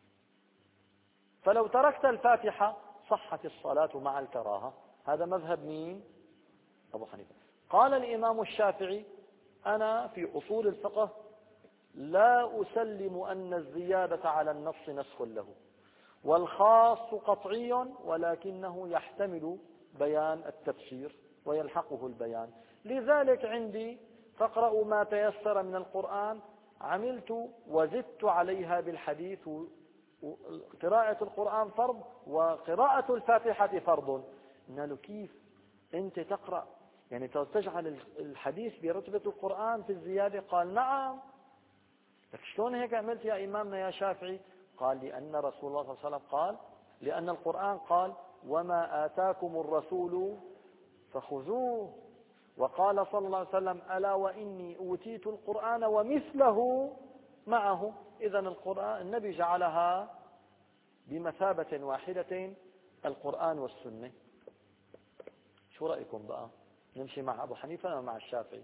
فلو تركت الفاتحة صحت الصلاة مع الكراهة. هذا مذهب مين؟ أبو حنيفة. قال الإمام الشافعي: أنا في أصول الفقه لا أسلم أن الزيادة على النص نسخ له، والخاص قطعي ولكنه يحتمل بيان التفسير ويلحقه البيان. لذلك عندي فاقرأوا ما تيسر من القرآن، عملت وزدت عليها بالحديث. قراءة القرآن فرض وقراءة الفاتحة فرض. قلنا كيف أنت تقرأ، يعني تجعل الحديث برتبة القرآن في الزيادة؟ قال: نعم. لك شلون هيك عملت يا إمامنا يا شافعي؟ قال: لأن رسول الله صلى الله عليه وسلم قال، لأن القرآن قال: وما آتاكم الرسول فخذوه. وقال صلى الله عليه وسلم: ألا وإني أوتيت القرآن ومثله معه. إذن القرآن النبي جعلها بمثابة واحدة، القرآن والسنة. شو رأيكم بقى؟ نمشي مع أبو حنيفة ومع الشافعي؟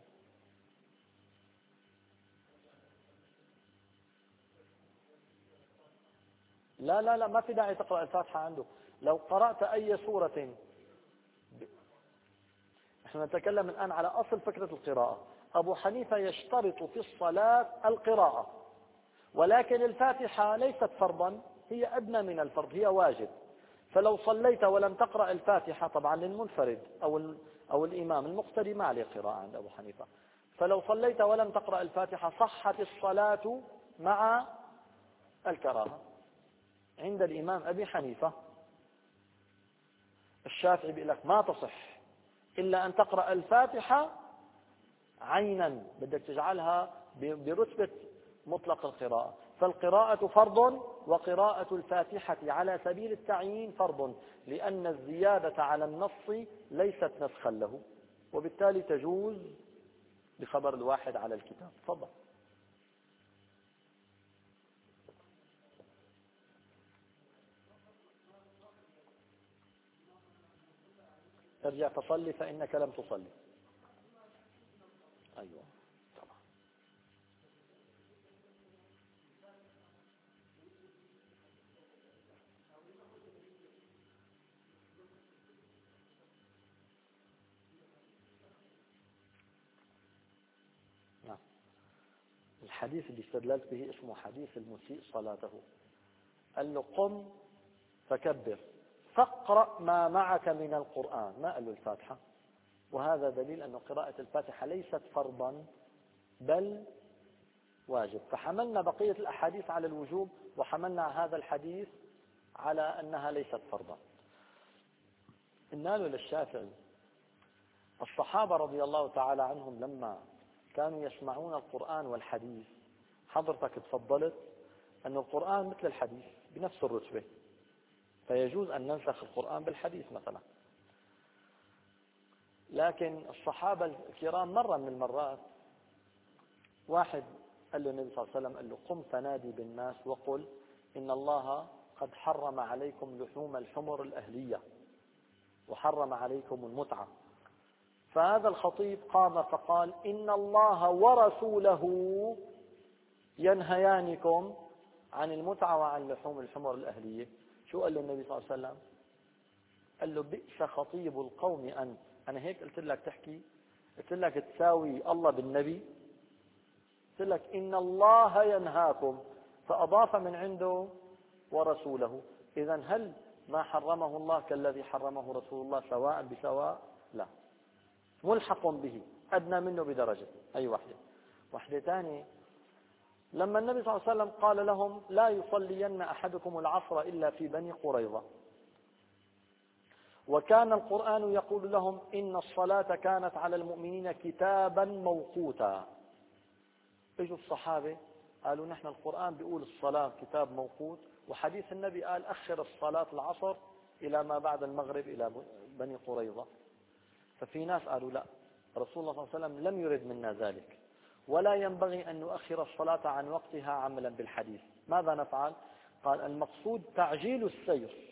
لا لا لا، ما في داعي تقرأ الفاتحة عنده. لو قرأت أي سورة، نحن نتكلم الآن على أصل فكرة القراءة. أبو حنيفة يشترط في الصلاة القراءة، ولكن الفاتحة ليست فرضا، هي أدنى من الفرض، هي واجب. فلو صليت ولم تقرأ الفاتحة، طبعا للمنفرد أو أو الإمام المقتدي ما عليه قراءة عند أبو حنيفة، فلو صليت ولم تقرأ الفاتحة صحت الصلاة مع الكراهة. عند الإمام أبي حنيفة الشافعي بيقول لك ما تصح إلا أن تقرأ الفاتحة عينا، بدك تجعلها برتبة مطلق القراءة. فالقراءة فرض، وقراءة الفاتحة على سبيل التعيين فرض، لأن الزيادة على النص ليست نسخا له، وبالتالي تجوز بخبر الواحد على الكتاب. تفضل. ترجع تصلي فإنك لم تصلي. أيوة طبعا. نعم. الحديث اللي استدللت به اسمه حديث المسيء صلاته. قال له: قم فكبر فاقرأ ما معك من القرآن، ما قال له الفاتحة. وهذا دليل أن قراءة الفاتحة ليست فرضا بل واجب. فحملنا بقية الأحاديث على الوجوب، وحملنا هذا الحديث على أنها ليست فرضا. قلنا له للشافعي: الصحابة رضي الله تعالى عنهم لما كانوا يسمعون القرآن والحديث، حضرتك تفضلت أن القرآن مثل الحديث بنفس الرتبة، فيجوز أن ننسخ القرآن بالحديث مثلا. لكن الصحابة الكرام مرة من المرات واحد قال له النبي صلى الله عليه وسلم، قال له: قم فنادي بالناس وقل إن الله قد حرم عليكم لحوم الحمر الأهلية وحرم عليكم المتعة. فهذا الخطيب قام فقال: إن الله ورسوله ينهيانكم عن المتعة وعن لحوم الحمر الأهلية. شو قال له النبي صلى الله عليه وسلم؟ قال له: بئس خطيب القوم أنت، أنا هيك قلت لك تحكي، قلت لك تساوي الله بالنبي، قلت لك إن الله ينهاكم، فأضاف من عنده ورسوله. إذا هل ما حرمه الله كالذي حرمه رسول الله سواء بسواء؟ لا، ملحق به، أدنى منه بدرجة. أي وحدة. وحدة ثانية، لما النبي صلى الله عليه وسلم قال لهم لا يصلين أحدكم العصر إلا في بني قريظة، وكان القرآن يقول لهم إن الصلاة كانت على المؤمنين كتابا موقوتا، اجوا الصحابة قالوا نحن القرآن بيقول الصلاة كتاب موقوت، وحديث النبي قال أخر الصلاة العصر إلى ما بعد المغرب إلى بني قريظة. ففي ناس قالوا لا، رسول الله صلى الله عليه وسلم لم يرد منا ذلك، ولا ينبغي أن نؤخر الصلاة عن وقتها عملا بالحديث. ماذا نفعل؟ قال المقصود تعجيل السير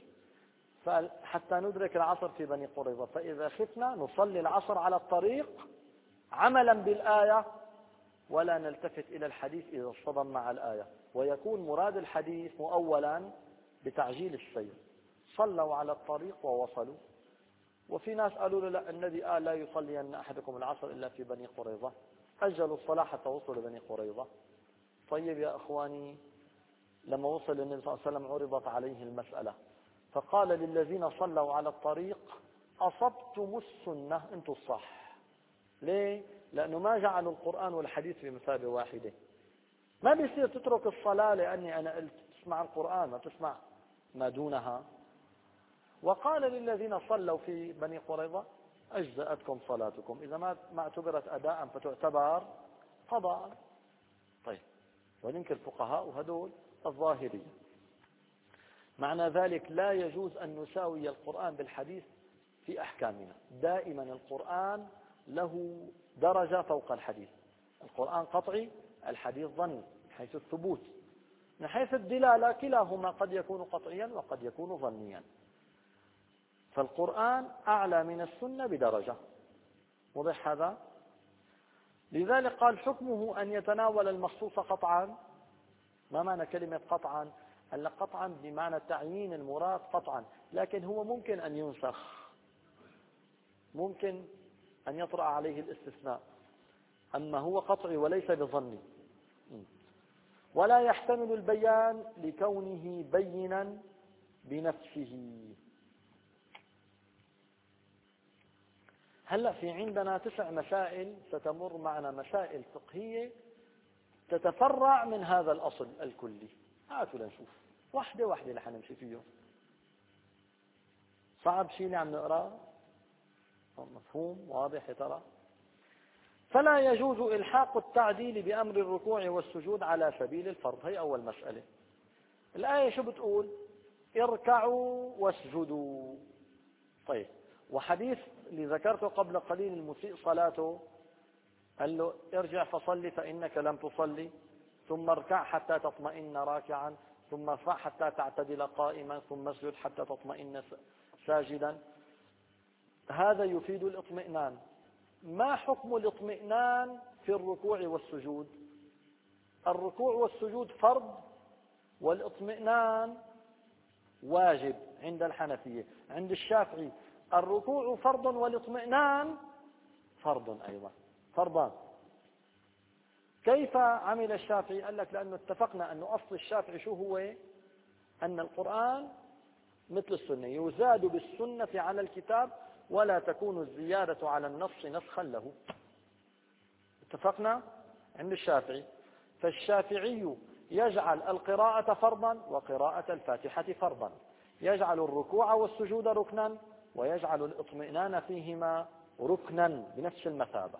حتى ندرك العصر في بني قريظة، فإذا خفنا نصلي العصر على الطريق عملا بالآية، ولا نلتفت إلى الحديث إذا اصطدم مع الآية، ويكون مراد الحديث مؤولا بتعجيل السير. صلوا على الطريق ووصلوا. وفي ناس قالوا له لا، النبي قال لا يصلين أحدكم العصر إلا في بني قريظة، أجلوا الصلاة حتى وصلوا لبني قريظة. طيب يا أخواني، لما وصل النبي صلى الله عليه وسلم عرضت عليه المسألة، فقال للذين صلوا على الطريق أصبتم السنة، أنتم الصح. ليه؟ لأنه ما جعلوا القرآن والحديث في مثابة واحدة. ما بيصير تترك الصلاة لأني أنا قلت تسمع القرآن ما تسمع ما دونها. وقال للذين صلوا في بني قريظة أجزأتكم صلاتكم، إذا ما ما اعتبرت أداء فتعتبر قضاء. طيب، ولنك الفقهاء وهدول الظاهرية. معنى ذلك لا يجوز أن نساوي القرآن بالحديث في أحكامنا. دائما القرآن له درجة فوق الحديث. القرآن قطعي، الحديث ظني من حيث الثبوت. من حيث الدلالة كلاهما قد يكون قطعيا وقد يكون ظنيا. فالقرآن أعلى من السنة بدرجة. وضح هذا؟ لذلك قال حكمه أن يتناول المخصوص قطعا. ما معنى كلمة قطعا؟ قال قطعا بمعنى تعيين المراد قطعا، لكن هو ممكن أن ينسخ، ممكن أن يطرأ عليه الاستثناء، أما هو قطعي وليس بظني. ولا يحتمل البيان لكونه بينا بنفسه. هلأ في عندنا تسع مسائل ستمر معنا، مسائل فقهية تتفرع من هذا الأصل الكلي. هاتوا لنشوف واحدة واحدة اللي حنمشي فيه. صعب شيء اللي عم نقرأ؟ مفهوم واضح يا ترى؟ فلا يجوز إلحاق التعديل بأمر الركوع والسجود على سبيل الفرض. هي أول مسألة. الآية شو بتقول؟ اركعوا واسجدوا. طيب، وحديث اللي ذكرته قبل قليل المسيء صلاته قال له ارجع فصلي فإنك لم تصلي، ثم اركع حتى تطمئن راكعا، ثم ارفع حتى تعتدل قائما، ثم اسجد حتى تطمئن ساجدا. هذا يفيد الاطمئنان. ما حكم الاطمئنان في الركوع والسجود؟ الركوع والسجود فرض، والاطمئنان واجب عند الحنفية. عند الشافعي الركوع فرض والاطمئنان فرض أيضا، فرضان. كيف عمل الشافعي؟ قال لك لأنه اتفقنا أن أصل الشافعي شو هو؟ أن القرآن مثل السنة، يزاد بالسنة على الكتاب، ولا تكون الزيادة على النص نسخا له. اتفقنا عند الشافعي. فالشافعي يجعل القراءة فرضا وقراءة الفاتحة فرضا، يجعل الركوع والسجود ركنا، ويجعل الاطمئنان فيهما ركنا بنفس المثابة.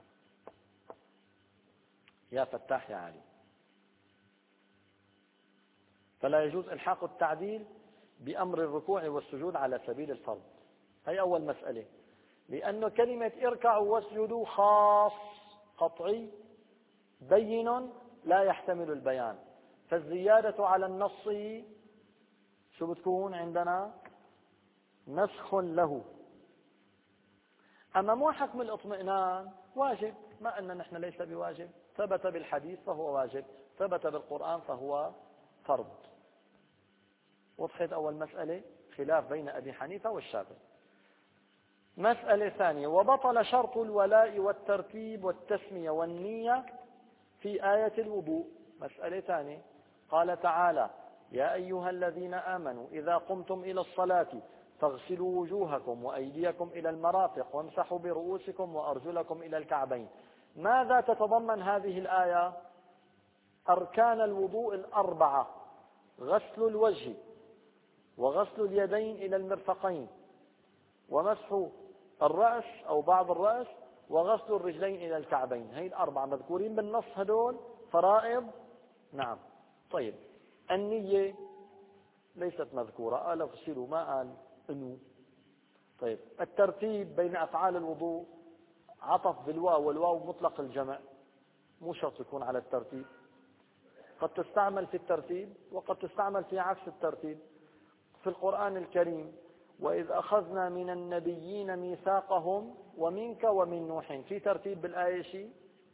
يا فتاح يا علي. فلا يجوز إلحاق التعديل بأمر الركوع والسجود على سبيل الفرض. هي أول مسألة. لأن كلمة اركعوا واسجدوا خاص قطعي بين لا يحتمل البيان، فالزيادة على النص شو بتكون عندنا؟ نسخ له. أما مو حكم الاطمئنان واجب، ما أن نحن ليس بواجب، ثبت بالحديث فهو واجب، ثبت بالقرآن فهو فرض. وضحت أول مسألة، خلاف بين أبي حنيفة والشافعي. مسألة ثانية: وبطل شرط الولاء والترتيب والتسمية والنية في آية الوضوء. مسألة ثانية: قال تعالى: يا أيها الذين آمنوا إذا قمتم إلى الصلاة فاغسلوا وجوهكم وأيديكم إلى المرافق وامسحوا برؤوسكم وأرجلكم إلى الكعبين. ماذا تتضمن هذه الآية؟ أركان الوضوء الأربعة: غسل الوجه وغسل اليدين إلى المرفقين ومسح الرأس أو بعض الرأس وغسل الرجلين إلى الكعبين. هي الأربعة مذكورين بالنص، هدول فرائض. نعم. طيب، النية ليست مذكورة، قال اغسلوا ما قال انو. طيب، الترتيب بين أفعال الوضوء عطف بالواو، والواو مطلق الجمع، مو شرط يكون على الترتيب، قد تستعمل في الترتيب وقد تستعمل في عكس الترتيب. في القرآن الكريم: وإذ أخذنا من النبيين ميثاقهم ومنك ومن نوح، في ترتيب بالآية شيء؟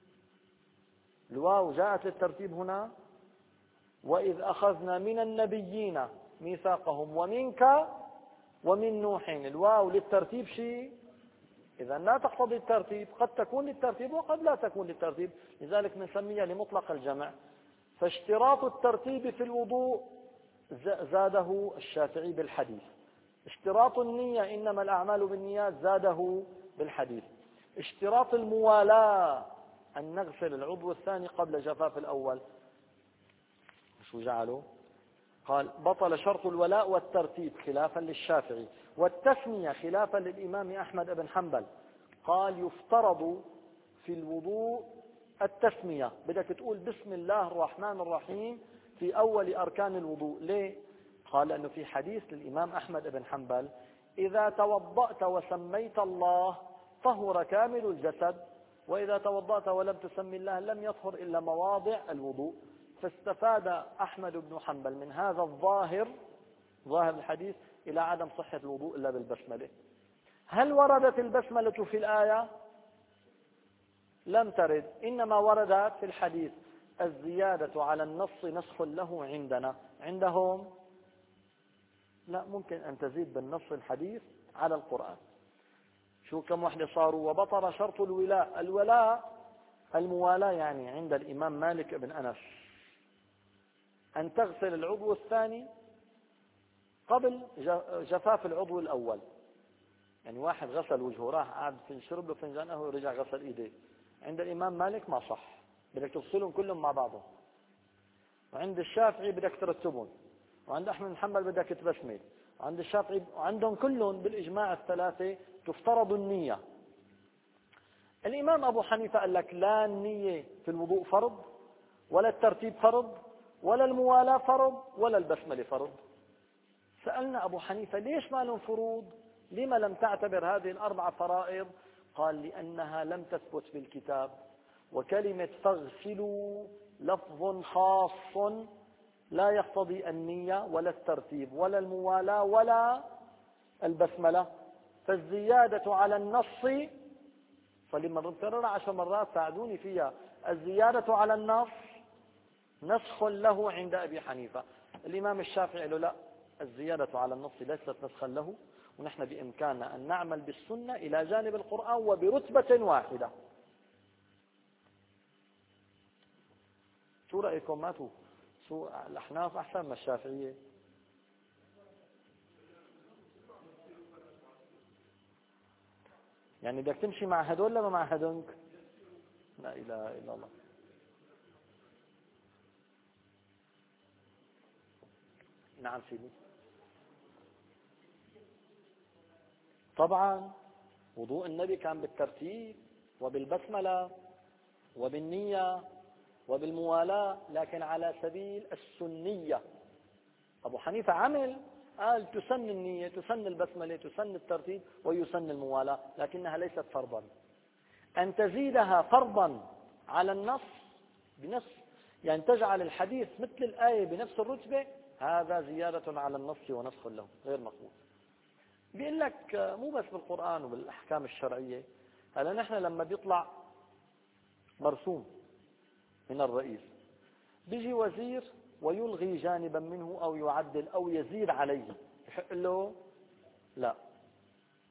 الواو جاءت للترتيب هنا. وإذ أخذنا من النبيين ميثاقهم ومنك ومن نوح، الواو للترتيب شيء؟ إذا لا تقتضي الترتيب، قد تكون للترتيب وقد لا تكون للترتيب، لذلك نسميها لمطلق الجمع. فاشتراط الترتيب في الوضوء زاده الشافعي بالحديث. اشتراط النية إنما الأعمال بالنيات زاده بالحديث. اشتراط الموالاة أن نغسل العضو الثاني قبل جفاف الأول، شو جعله؟ قال: بطل شرط الولاء والترتيب خلافا للشافعي، والتسمية خلافا للإمام أحمد بن حنبل. قال: يفترض في الوضوء التسمية، بدك تقول بسم الله الرحمن الرحيم في أول أركان الوضوء. ليه؟ قال: لأنه في حديث للإمام أحمد بن حنبل: إذا توضأت وسميت الله طهر كامل الجسد، وإذا توضأت ولم تسمي الله لم يطهر إلا مواضع الوضوء. فاستفاد أحمد بن حنبل من هذا الظاهر، ظاهر الحديث، إلى عدم صحة الوضوء إلا بالبسملة. هل وردت البسملة في الآية؟ لم ترد، إنما وردت في الحديث. الزيادة على النص نسخ له عندنا، عندهم لا، ممكن أن تزيد بالنص الحديث على القرآن. شو كم وحدة صاروا؟ وبطل شرط الولاء. الولاء الموالاة، يعني عند الإمام مالك بن أنس أن تغسل العضو الثاني قبل جفاف العضو الأول. يعني واحد غسل وجهه، راح قعد شرب له فنجان قهوة ورجع غسل إيديه، عند الإمام مالك ما صح، بدك تغسلهم كلهم مع بعضهم. وعند الشافعي بدك ترتبهم، وعند أحمد بن حنبل بدك تبسمل، وعند الشافعي، وعندهم كلهم بالإجماع الثلاثة تفترض النية. الإمام أبو حنيفة قال لك: لا النية في الوضوء فرض، ولا الترتيب فرض، ولا الموالاة فرض، ولا البسملة فرض. سألنا أبو حنيفة: ليش ما لهم فروض؟ لما لم تعتبر هذه الأربع فرائض؟ قال: لأنها لم تثبت في الكتاب، وكلمة فاغسلوا لفظ خاص لا يقتضي النية ولا الترتيب ولا الموالاة ولا البسملة. فالزيادة على النص، فلما نكررها عشر مرات ساعدوني فيها، الزيادة على النص نسخ له عند أبي حنيفة. الإمام الشافعي قال له: لا، الزيادة على النص ليست نسخا له، ونحن بإمكاننا أن نعمل بالسنة إلى جانب القرآن وبرتبة واحدة. شو رأيكم؟ ماتوا شو الأحناف أحسن من الشافعية؟ يعني بدك تمشي مع هدول ولا مع هدونك؟ لا إله إلا الله. نعم سيدي. طبعا وضوء النبي كان بالترتيب وبالبسملة وبالنية وبالموالاة، لكن على سبيل السنية. أبو حنيفة عمل، قال: تسن النية، تسن البسملة، تسن الترتيب، ويسن الموالاة، لكنها ليست فرضا. أن تزيدها فرضا على النص بنص، يعني تجعل الحديث مثل الآية بنفس الرتبة، هذا زيادة على النص ونسخ له غير مقبول. بيقول لك مو بس بالقرآن وبالأحكام الشرعية. هلا نحن لما بيطلع مرسوم من الرئيس، بيجي وزير ويلغي جانبا منه أو يعدل أو يزيد عليه، يحق له؟ لا.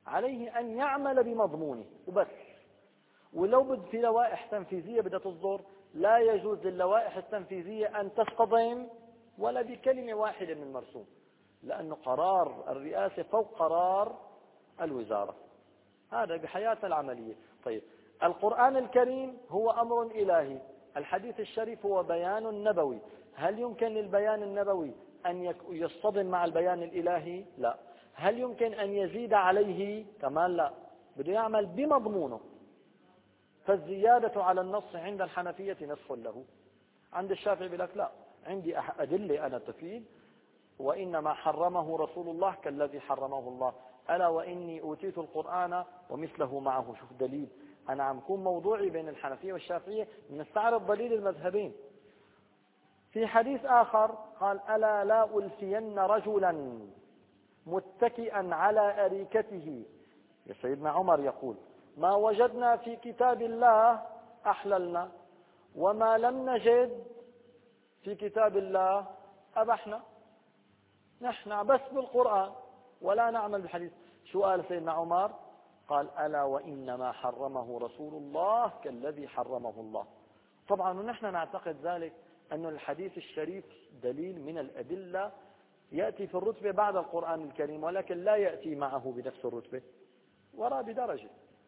عليه أن يعمل بمضمونه وبس. ولو بد في لوائح تنفيذية بدها تصدر، لا يجوز للوائح التنفيذية أن تصطدم ولا بكلمة واحدة من المرسوم، لأنه قرار الرئاسة فوق قرار الوزارة، هذا بحياتنا العملية. طيب، القرآن الكريم هو أمر إلهي، الحديث الشريف هو بيان نبوي، هل يمكن للبيان النبوي أن يصطدم مع البيان الإلهي؟ لا. هل يمكن أن يزيد عليه؟ كمان لا، بده يعمل بمضمونه. فالزيادة على النص عند الحنفية نصف له، عند الشافعي بيقول لك لا، عندي أدلة أنا تفيد، وإنما حرمه رسول الله كالذي حرمه الله، ألا وإني أوتيت القرآن ومثله معه. شوف دليل، أنا عم كون موضوعي بين الحنفية والشافعية، نستعرض دليل المذهبين. في حديث آخر قال: ألا لا ألفين رجلا متكئا على أريكته، يا سيدنا عمر يقول: ما وجدنا في كتاب الله أحللنا، وما لم نجد في كتاب الله أبحنا. نحن بس بالقرآن ولا نعمل بالحديث. شو قال سيدنا عمر؟ قال: ألا وإنما حرمه رسول الله كالذي حرمه الله. طبعا ونحن نعتقد ذلك، أن الحديث الشريف دليل من الأدلة يأتي في الرتبة بعد القرآن الكريم، ولكن لا يأتي معه بنفس الرتبة، وراء بدرجة.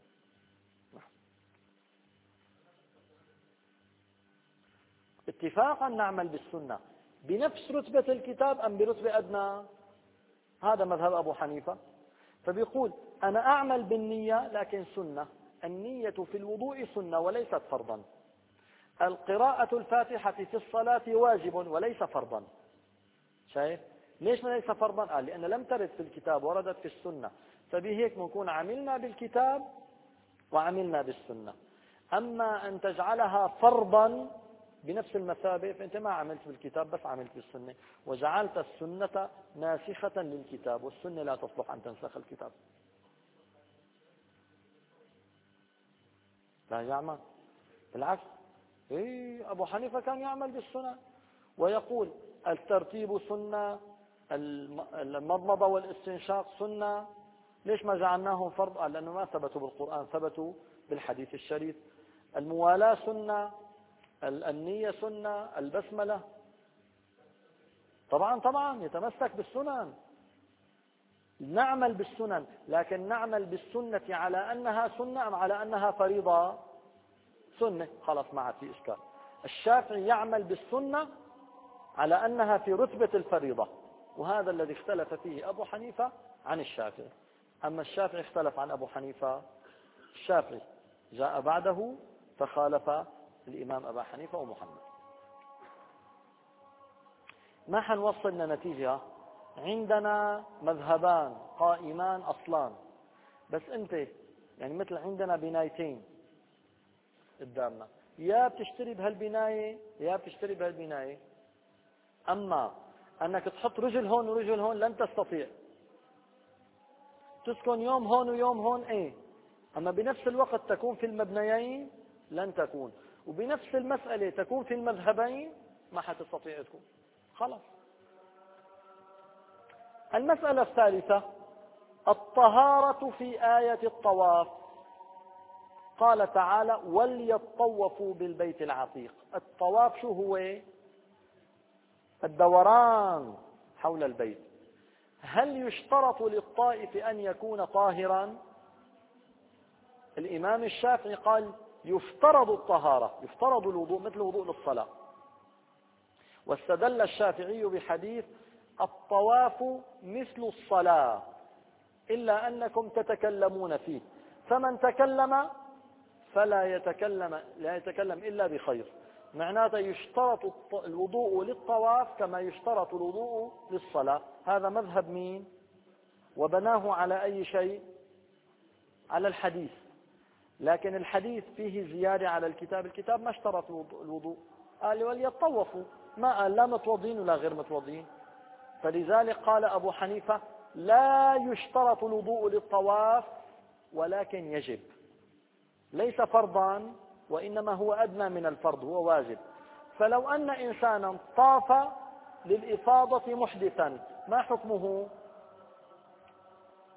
اتفاقا نعمل بالسنة بنفس رتبة الكتاب أم برتبة أدنى، هذا مذهب أبو حنيفة. فبيقول: أنا أعمل بالنية لكن سنة، النية في الوضوء سنة وليست فرضا، القراءة الفاتحة في الصلاة واجب وليس فرضا. شايف ليش ما ليس فرضا؟ قال: لأن لم ترد في الكتاب، وردت في السنة، فبهيك نكون عملنا بالكتاب وعملنا بالسنة. أما أن تجعلها فرضا بنفس المثابة، فأنت ما عملت بالكتاب بس عملت بالسنة، وجعلت السنة ناسخة للكتاب، والسنة لا تصلح أن تنسخ الكتاب. لا يعمل، بالعكس، إيه، أبو حنيفة كان يعمل بالسنة ويقول: الترتيب سنة، المضمضة والاستنشاق سنة. ليش ما جعلناهم فرض؟ قال: لأنه ما ثبتوا بالقرآن، ثبتوا بالحديث الشريف. الموالاة سنة، النية سنة، البسملة طبعا طبعا يتمسك بالسنن، نعمل بالسنن، لكن نعمل بالسنة على أنها سنة أم على أنها فريضة؟ سنة، خلاص ما عاد في إشكال. الشافعي يعمل بالسنة على أنها في رتبة الفريضة، وهذا الذي اختلف فيه أبو حنيفة عن الشافعي. أما الشافعي اختلف عن أبو حنيفة، الشافعي جاء بعده فخالف الإمام أبا حنيفة ومحمد. ما حنوصلنا نتيجة، عندنا مذهبان قائمان أصلان، بس أنت يعني مثل عندنا بنايتين قدامنا، يا بتشتري بهالبناية يا بتشتري بهالبناية. أما أنك تحط رجل هون ورجل هون لن تستطيع، تسكن يوم هون ويوم هون، ايه، أما بنفس الوقت تكون في المبنيين لن تكون، وبنفس المسألة تكون في المذهبين ما حتستطيع تكون. خلاص. المسألة الثالثة: الطهارة في آية الطواف. قال تعالى: وليطوفوا بالبيت العتيق. الطواف شو هو؟ الدوران حول البيت. هل يشترط للطائف أن يكون طاهرا؟ الإمام الشافعي قال: يفترض الطهارة، يفترض الوضوء مثل الوضوء للصلاة. واستدل الشافعي بحديث: الطواف مثل الصلاة إلا أنكم تتكلمون فيه، فمن تكلم فلا يتكلم لا يتكلم إلا بخير. معناته يشترط الوضوء للطواف كما يشترط الوضوء للصلاة. هذا مذهب مين؟ وبناه على أي شيء؟ على الحديث. لكن الحديث فيه زيادة على الكتاب، الكتاب ما اشترط الوضوء، قال وليطوفوا، ما قال لا متوضين ولا غير متوضين. فلذلك قال أبو حنيفة: لا يشترط الوضوء للطواف ولكن يجب، ليس فرضا وإنما هو أدنى من الفرض، هو واجب. فلو أن إنسانا طاف للإفاضة محدثا ما حكمه؟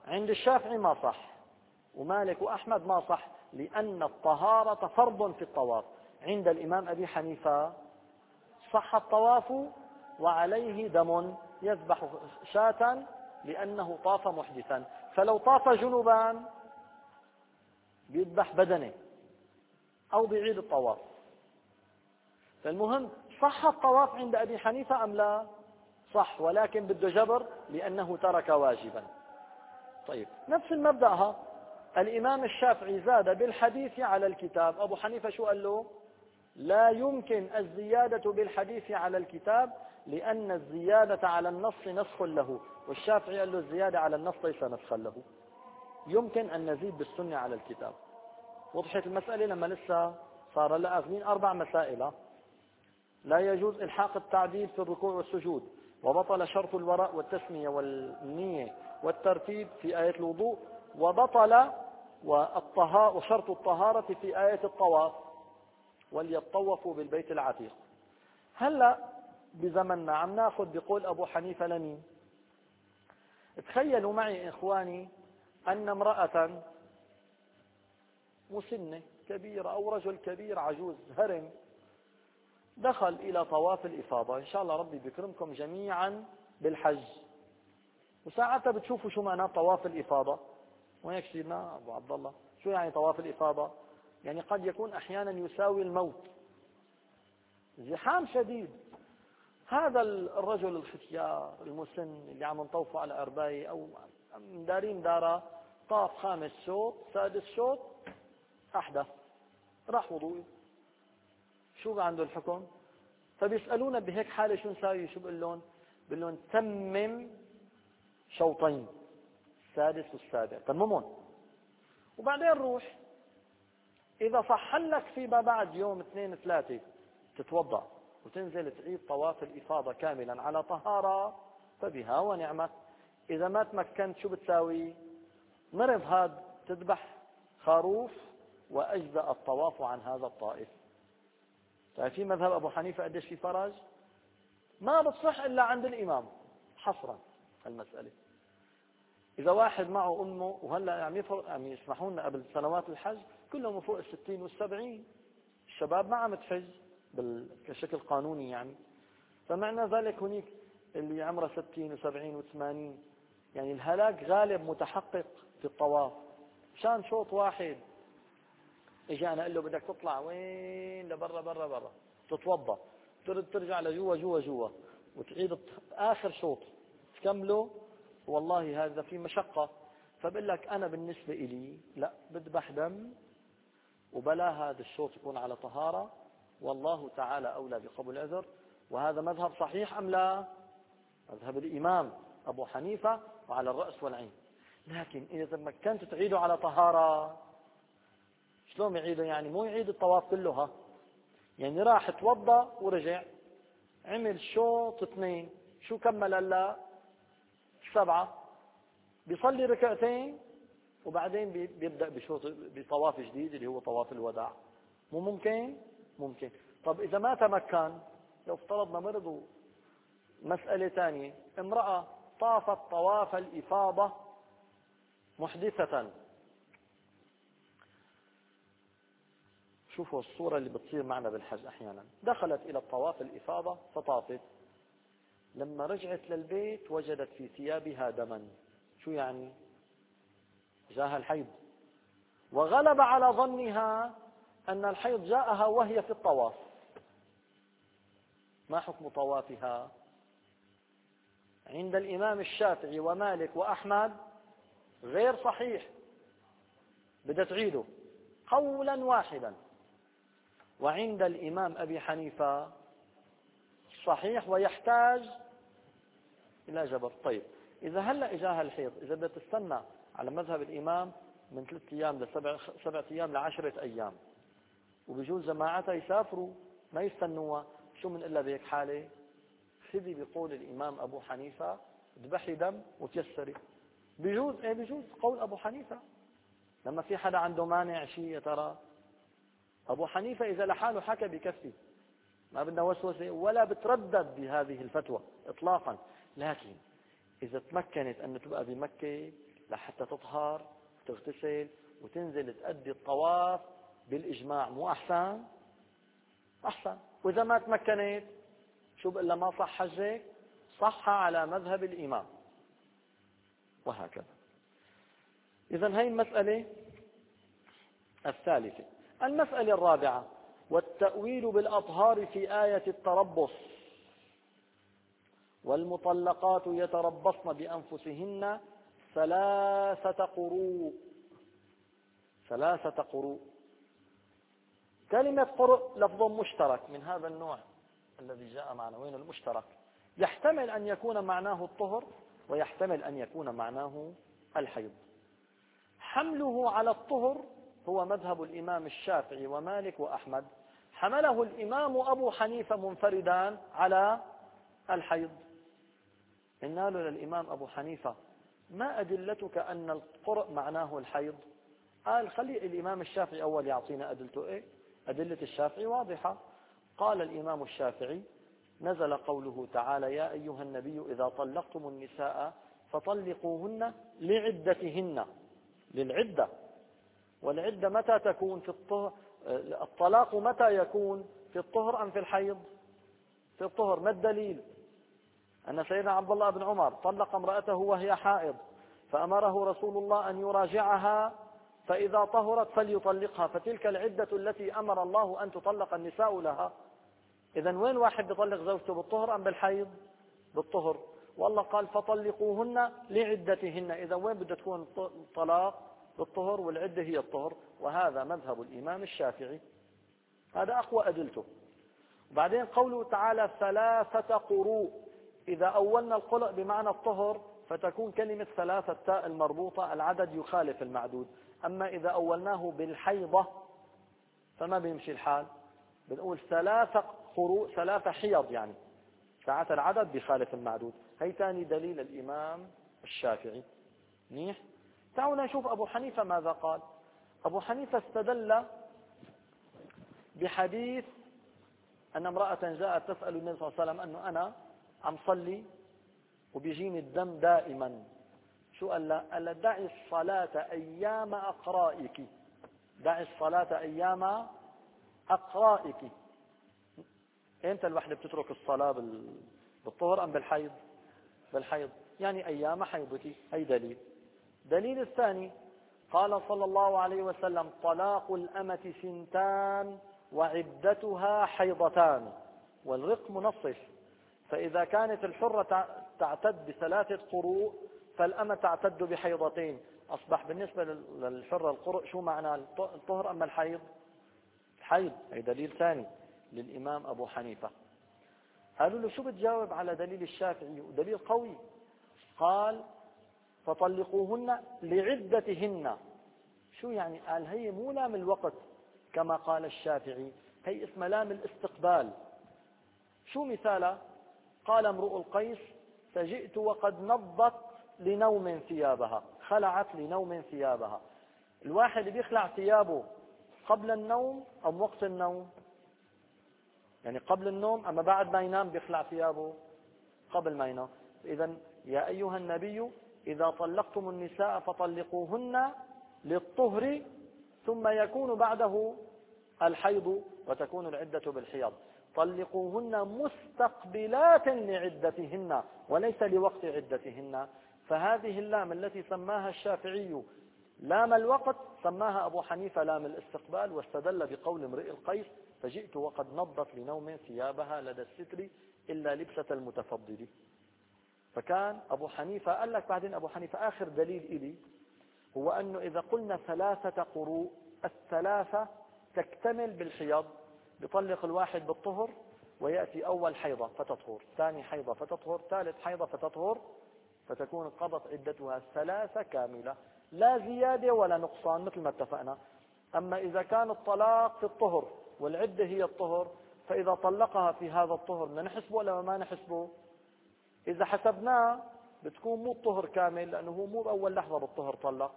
عند الشافعي ما صح، ومالك وأحمد ما صح، لأن الطهارة فرض في الطواف. عند الإمام أبي حنيفة صح الطواف وعليه دم، يذبح شاة لأنه طاف محدثا، فلو طاف جنبا بيذبح بدنه أو بيعيد الطواف. فالمهم صح الطواف عند أبي حنيفة أم لا؟ صح، ولكن بده جبر لأنه ترك واجبا. طيب نفس المبدأ، الإمام الشافعي زاد بالحديث على الكتاب، أبو حنيفة شو قال له؟ لا يمكن الزيادة بالحديث على الكتاب لأن الزيادة على النص نسخ له، والشافعي قال له الزيادة على النص ليس نسخا له، يمكن أن نزيد بالسنة على الكتاب. وضحت المسألة لما لسه صار لها أغنين أربع مسائل. لا يجوز إلحاق التعديل في الركوع والسجود، وبطل شرط الوراء والتسمية والنية والترتيب في آية الوضوء، وبطل والطهاء وشرط الطهارة في آية الطواف، وليطوفوا بالبيت العتيق. هلا بزمننا عم ناخذ بقول أبو حنيفة لمين؟ تخيلوا معي إخواني أن امرأة مسنة كبيرة أو رجل كبير عجوز هرم دخل إلى طواف الإفاضة، إن شاء الله ربي بيكرمكم جميعا بالحج، وساعتها بتشوفوا شو معنى طواف الإفاضة. وهيك سيدنا أبو عبد الله، شو يعني طواف الإفاضة؟ يعني قد يكون أحيانا يساوي الموت، زحام شديد. هذا الرجل الختيار المسن اللي عم نطوفه على أرباية أو دارين دارا، طاف خامس شوط سادس شوط أحدث، راح وضوء، شو عنده الحكم؟ فبيسألونا بهيك حالة شو نساوي؟ شو بقول لهم؟ بقول لهم تمم شوطين، السادس والسابع تممون، وبعدين روح. إذا صح لك فيما بعد يوم اثنين ثلاثة تتوضأ وتنزل تعيد طواف الإفاضة كاملا على طهارة فبها ونعمت. إذا ما تمكنت شو بتساوي؟ مرض هاد تذبح خروف وأجزأ الطواف عن هذا الطائف. ففي مذهب أبو حنيفة قديش في فرج؟ ما بتصح إلا عند الإمام حصرا المسألة. إذا واحد معه أمه، وهلا يعني يعني يسمحوا لنا قبل سنوات الحج كلهم فوق الستين والسبعين، الشباب ما عم تحج بشكل قانوني يعني، فمعنى ذلك هنيك اللي عمره ستين وسبعين وثمانين، يعني الهلاك غالب متحقق في الطواف. مشان شوط واحد اجى انا اقول له بدك تطلع وين؟ لبرا برا برا، تتوضا، ترد ترجع لجوا جوا جوا، وتعيد اخر شوط تكمله، والله هذا في مشقة. فبقول لك انا بالنسبة الي لا، بذبح دم وبلا هذا الشوط يكون على طهارة، والله تعالى أولى بقبول العذر. وهذا مذهب صحيح أم لا؟ مذهب الإمام أبو حنيفة وعلى الرأس والعين. لكن إذا تمكنت تعيده على طهارة، شلون يعيده؟ يعني مو يعيد الطواف كلها، يعني راح توضأ ورجع عمل شوط اثنين، شو كمل هلا؟ سبعة، بيصلي ركعتين وبعدين بيبدأ بشوط بطواف جديد اللي هو طواف الوداع. مو ممكن؟ ممكن. طب إذا ما تمكن، لو افترضنا مرضوا، مسألة ثانية، امرأة طافت طواف الإفاضة محدثة. شوفوا الصورة اللي بتصير معنا بالحج أحيانا، دخلت إلى الطواف الإفاضة فطافت، لما رجعت للبيت وجدت في ثيابها دما. شو يعني؟ جاءها الحيض، وغلب على ظنها أن الحيض جاءها وهي في الطواف. ما حكم طوافها؟ عند الإمام الشافعي ومالك وأحمد غير صحيح، بدها تعيده قولا واحدا. وعند الإمام أبي حنيفة صحيح ويحتاج إلى جبر. طيب إذا هلأ إجاها الحيض، إذا بدها تستنى على مذهب الإمام من ثلاث أيام لسبع سبع أيام لعشرة أيام، وبجوز جماعتها يسافروا ما يستنوها، شو من إلا بهيك حالة؟ خذي بقول الإمام أبو حنيفة، اذبحي دم وتيسري. بجوز ايه بجوز قول أبو حنيفة. لما في حدا عنده مانع شيء يا ترى؟ أبو حنيفة إذا لحاله حكى بكفي، ما بدنا وسوسة ولا بتردد بهذه الفتوى إطلاقا. لكن إذا تمكنت أن تبقى بمكة لحتى تطهر وتغتسل وتنزل تأدي الطواف بالإجماع، مو أحسن؟ أحسن. وإذا ما تمكنت شو بقول لها ما صح حجك؟ صح على مذهب الإمام، وهكذا. إذن هي المسألة الثالثة. المسألة الرابعة: والتأويل بالأطهار في آية التربص: والمطلقات يتربصن بأنفسهن ثلاثة قروء. ثلاثة قروء. كلمة قرء لفظ مشترك من هذا النوع الذي جاء معنا. وين المشترك؟ يحتمل أن يكون معناه الطهر ويحتمل أن يكون معناه الحيض. حمله على الطهر هو مذهب الإمام الشافعي ومالك وأحمد. حمله الإمام أبو حنيفة منفردا على الحيض. قلنا له للإمام أبو حنيفة: ما أدلتك أن القرء معناه الحيض؟ قال: خلي الإمام الشافعي أول يعطينا أدلته. إيه أدلة الشافعي واضحة. قال الإمام الشافعي: نزل قوله تعالى: يا أيها النبي إذا طلقتم النساء فطلقوهن لعدتهن. للعدة. والعدة متى تكون؟ في الطهر. الطلاق متى يكون؟ في الطهر أم في الحيض؟ في الطهر. ما الدليل؟ أن سيدنا عبد الله بن عمر طلق امرأته وهي حائض، فأمره رسول الله أن يراجعها، فإذا طهرت فليطلقها، فتلك العدة التي أمر الله أن تطلق النساء لها. إذن وين واحد بيطلق زوجته؟ بالطهر أم بالحيض؟ بالطهر. والله قال: فطلقوهن لعدتهن. إذا وين بده تكون الطلاق؟ بالطهر، والعدة هي الطهر. وهذا مذهب الإمام الشافعي، هذا أقوى أدلته. وبعدين قوله تعالى: ثلاثة قروء. إذا أولنا القلق بمعنى الطهر فتكون كلمة ثلاثة تاء المربوطة، العدد يخالف المعدود. أما إذا أولناه بالحيضة فما بيمشي الحال، بنقول ثلاثة قروء، ثلاثة حيض، يعني ساعات العدد بيخالف المعدود. هي ثاني دليل الإمام الشافعي. منيح. تعالوا نشوف أبو حنيفة ماذا قال. أبو حنيفة استدل بحديث أن امرأة جاءت تسأل النبي صلى الله عليه وسلم أنه أنا عم صلي وبيجيني الدم دائما. شو قال له؟ قال له: دعي الصلاة أيام أقرائك. دعي الصلاة أيام أقرائك. إمتى الوحدة بتترك الصلاة؟ بالطهر أم بالحيض؟ بالحيض، يعني أيام حيضك. هي دليل. دليل الثاني: قال صلى الله عليه وسلم: طلاق الأمة سنتان وعدتها حيضتان. والرق منصف، فإذا كانت الحرة تعتد بثلاثة قروء فالأمة تعتد بحيضتين. أصبح بالنسبة للحرة القروء شو معنى؟ الطهر أم الحيض؟ الحيض. أي دليل ثاني للإمام أبو حنيفة. قالوا له: شو بتجاوب على دليل الشافعي؟ ودليل قوي. قال: فطلقوهن لعدتهن. شو يعني؟ قال: هي مو لام الوقت كما قال الشافعي، هي اسمها لام الاستقبال. شو مثالها؟ قال امرؤ القيس: فجئت وقد نضت لنوم ثيابها. خلعت لنوم ثيابها. الواحد اللي بيخلع ثيابه قبل النوم أو وقت النوم؟ يعني قبل النوم، أما بعد ما ينام بيخلع ثيابه؟ قبل ما ينام. إذن يا أيها النبي إذا طلقتم النساء فطلقوهن للطهر ثم يكون بعده الحيض وتكون العدة بالحيض. طلقوهن مستقبلات لعدتهن وليس لوقت عدتهن. فهذه اللام التي سماها الشافعي لام الوقت سماها أبو حنيفة لام الاستقبال، واستدل بقول امرئ القيس: فجئت وقد نضت لنوم ثيابها لدى الستر إلا لبسة المتفضل. فكان أبو حنيفة قال لك بعدين أبو حنيفة آخر دليل إلي هو أنه إذا قلنا ثلاثة قروء، الثلاثة تكتمل بالحيض. بيطلق الواحد بالطهر ويأتي أول حيضة فتطهر، ثاني حيضة فتطهر، ثالث حيضة فتطهر، فتكون قضت عدتها ثلاثة كاملة لا زيادة ولا نقصان مثل ما اتفقنا. أما إذا كان الطلاق في الطهر والعدة هي الطهر، فإذا طلقها في هذا الطهر بدنا نحسبه ولا ما نحسبه؟ إذا حسبناه بتكون مو الطهر كامل، لأنه هو مو بأول لحظة بالطهر طلق.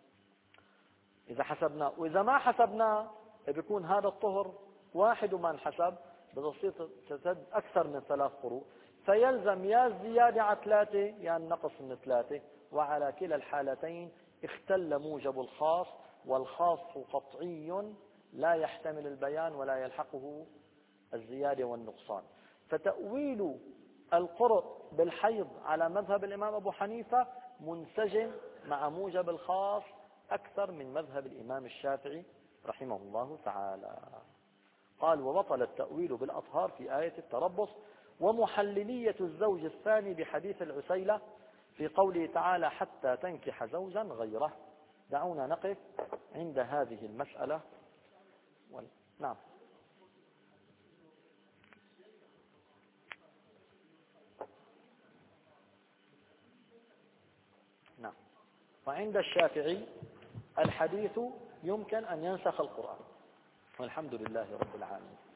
إذا حسبناه، وإذا ما حسبناه بيكون هذا الطهر واحد وما انحسب، بتصير تسد أكثر من ثلاث قروء. فيلزم يا الزيادة على ثلاثة يا النقص من ثلاثة، وعلى كلا الحالتين اختل موجب الخاص، والخاص قطعي لا يحتمل البيان ولا يلحقه الزيادة والنقصان. فتأويل القرء بالحيض على مذهب الإمام أبو حنيفة منسجم مع موجب الخاص أكثر من مذهب الإمام الشافعي رحمه الله تعالى. قال: وبطل التأويل بالأطهار في آية التربص. ومحللية الزوج الثاني بحديث العسيلة في قوله تعالى: حتى تنكح زوجا غيره. دعونا نقف عند هذه المسألة. نعم. نعم. وعند الشافعي الحديث يمكن أن ينسخ القرآن، والحمد لله رب العالمين.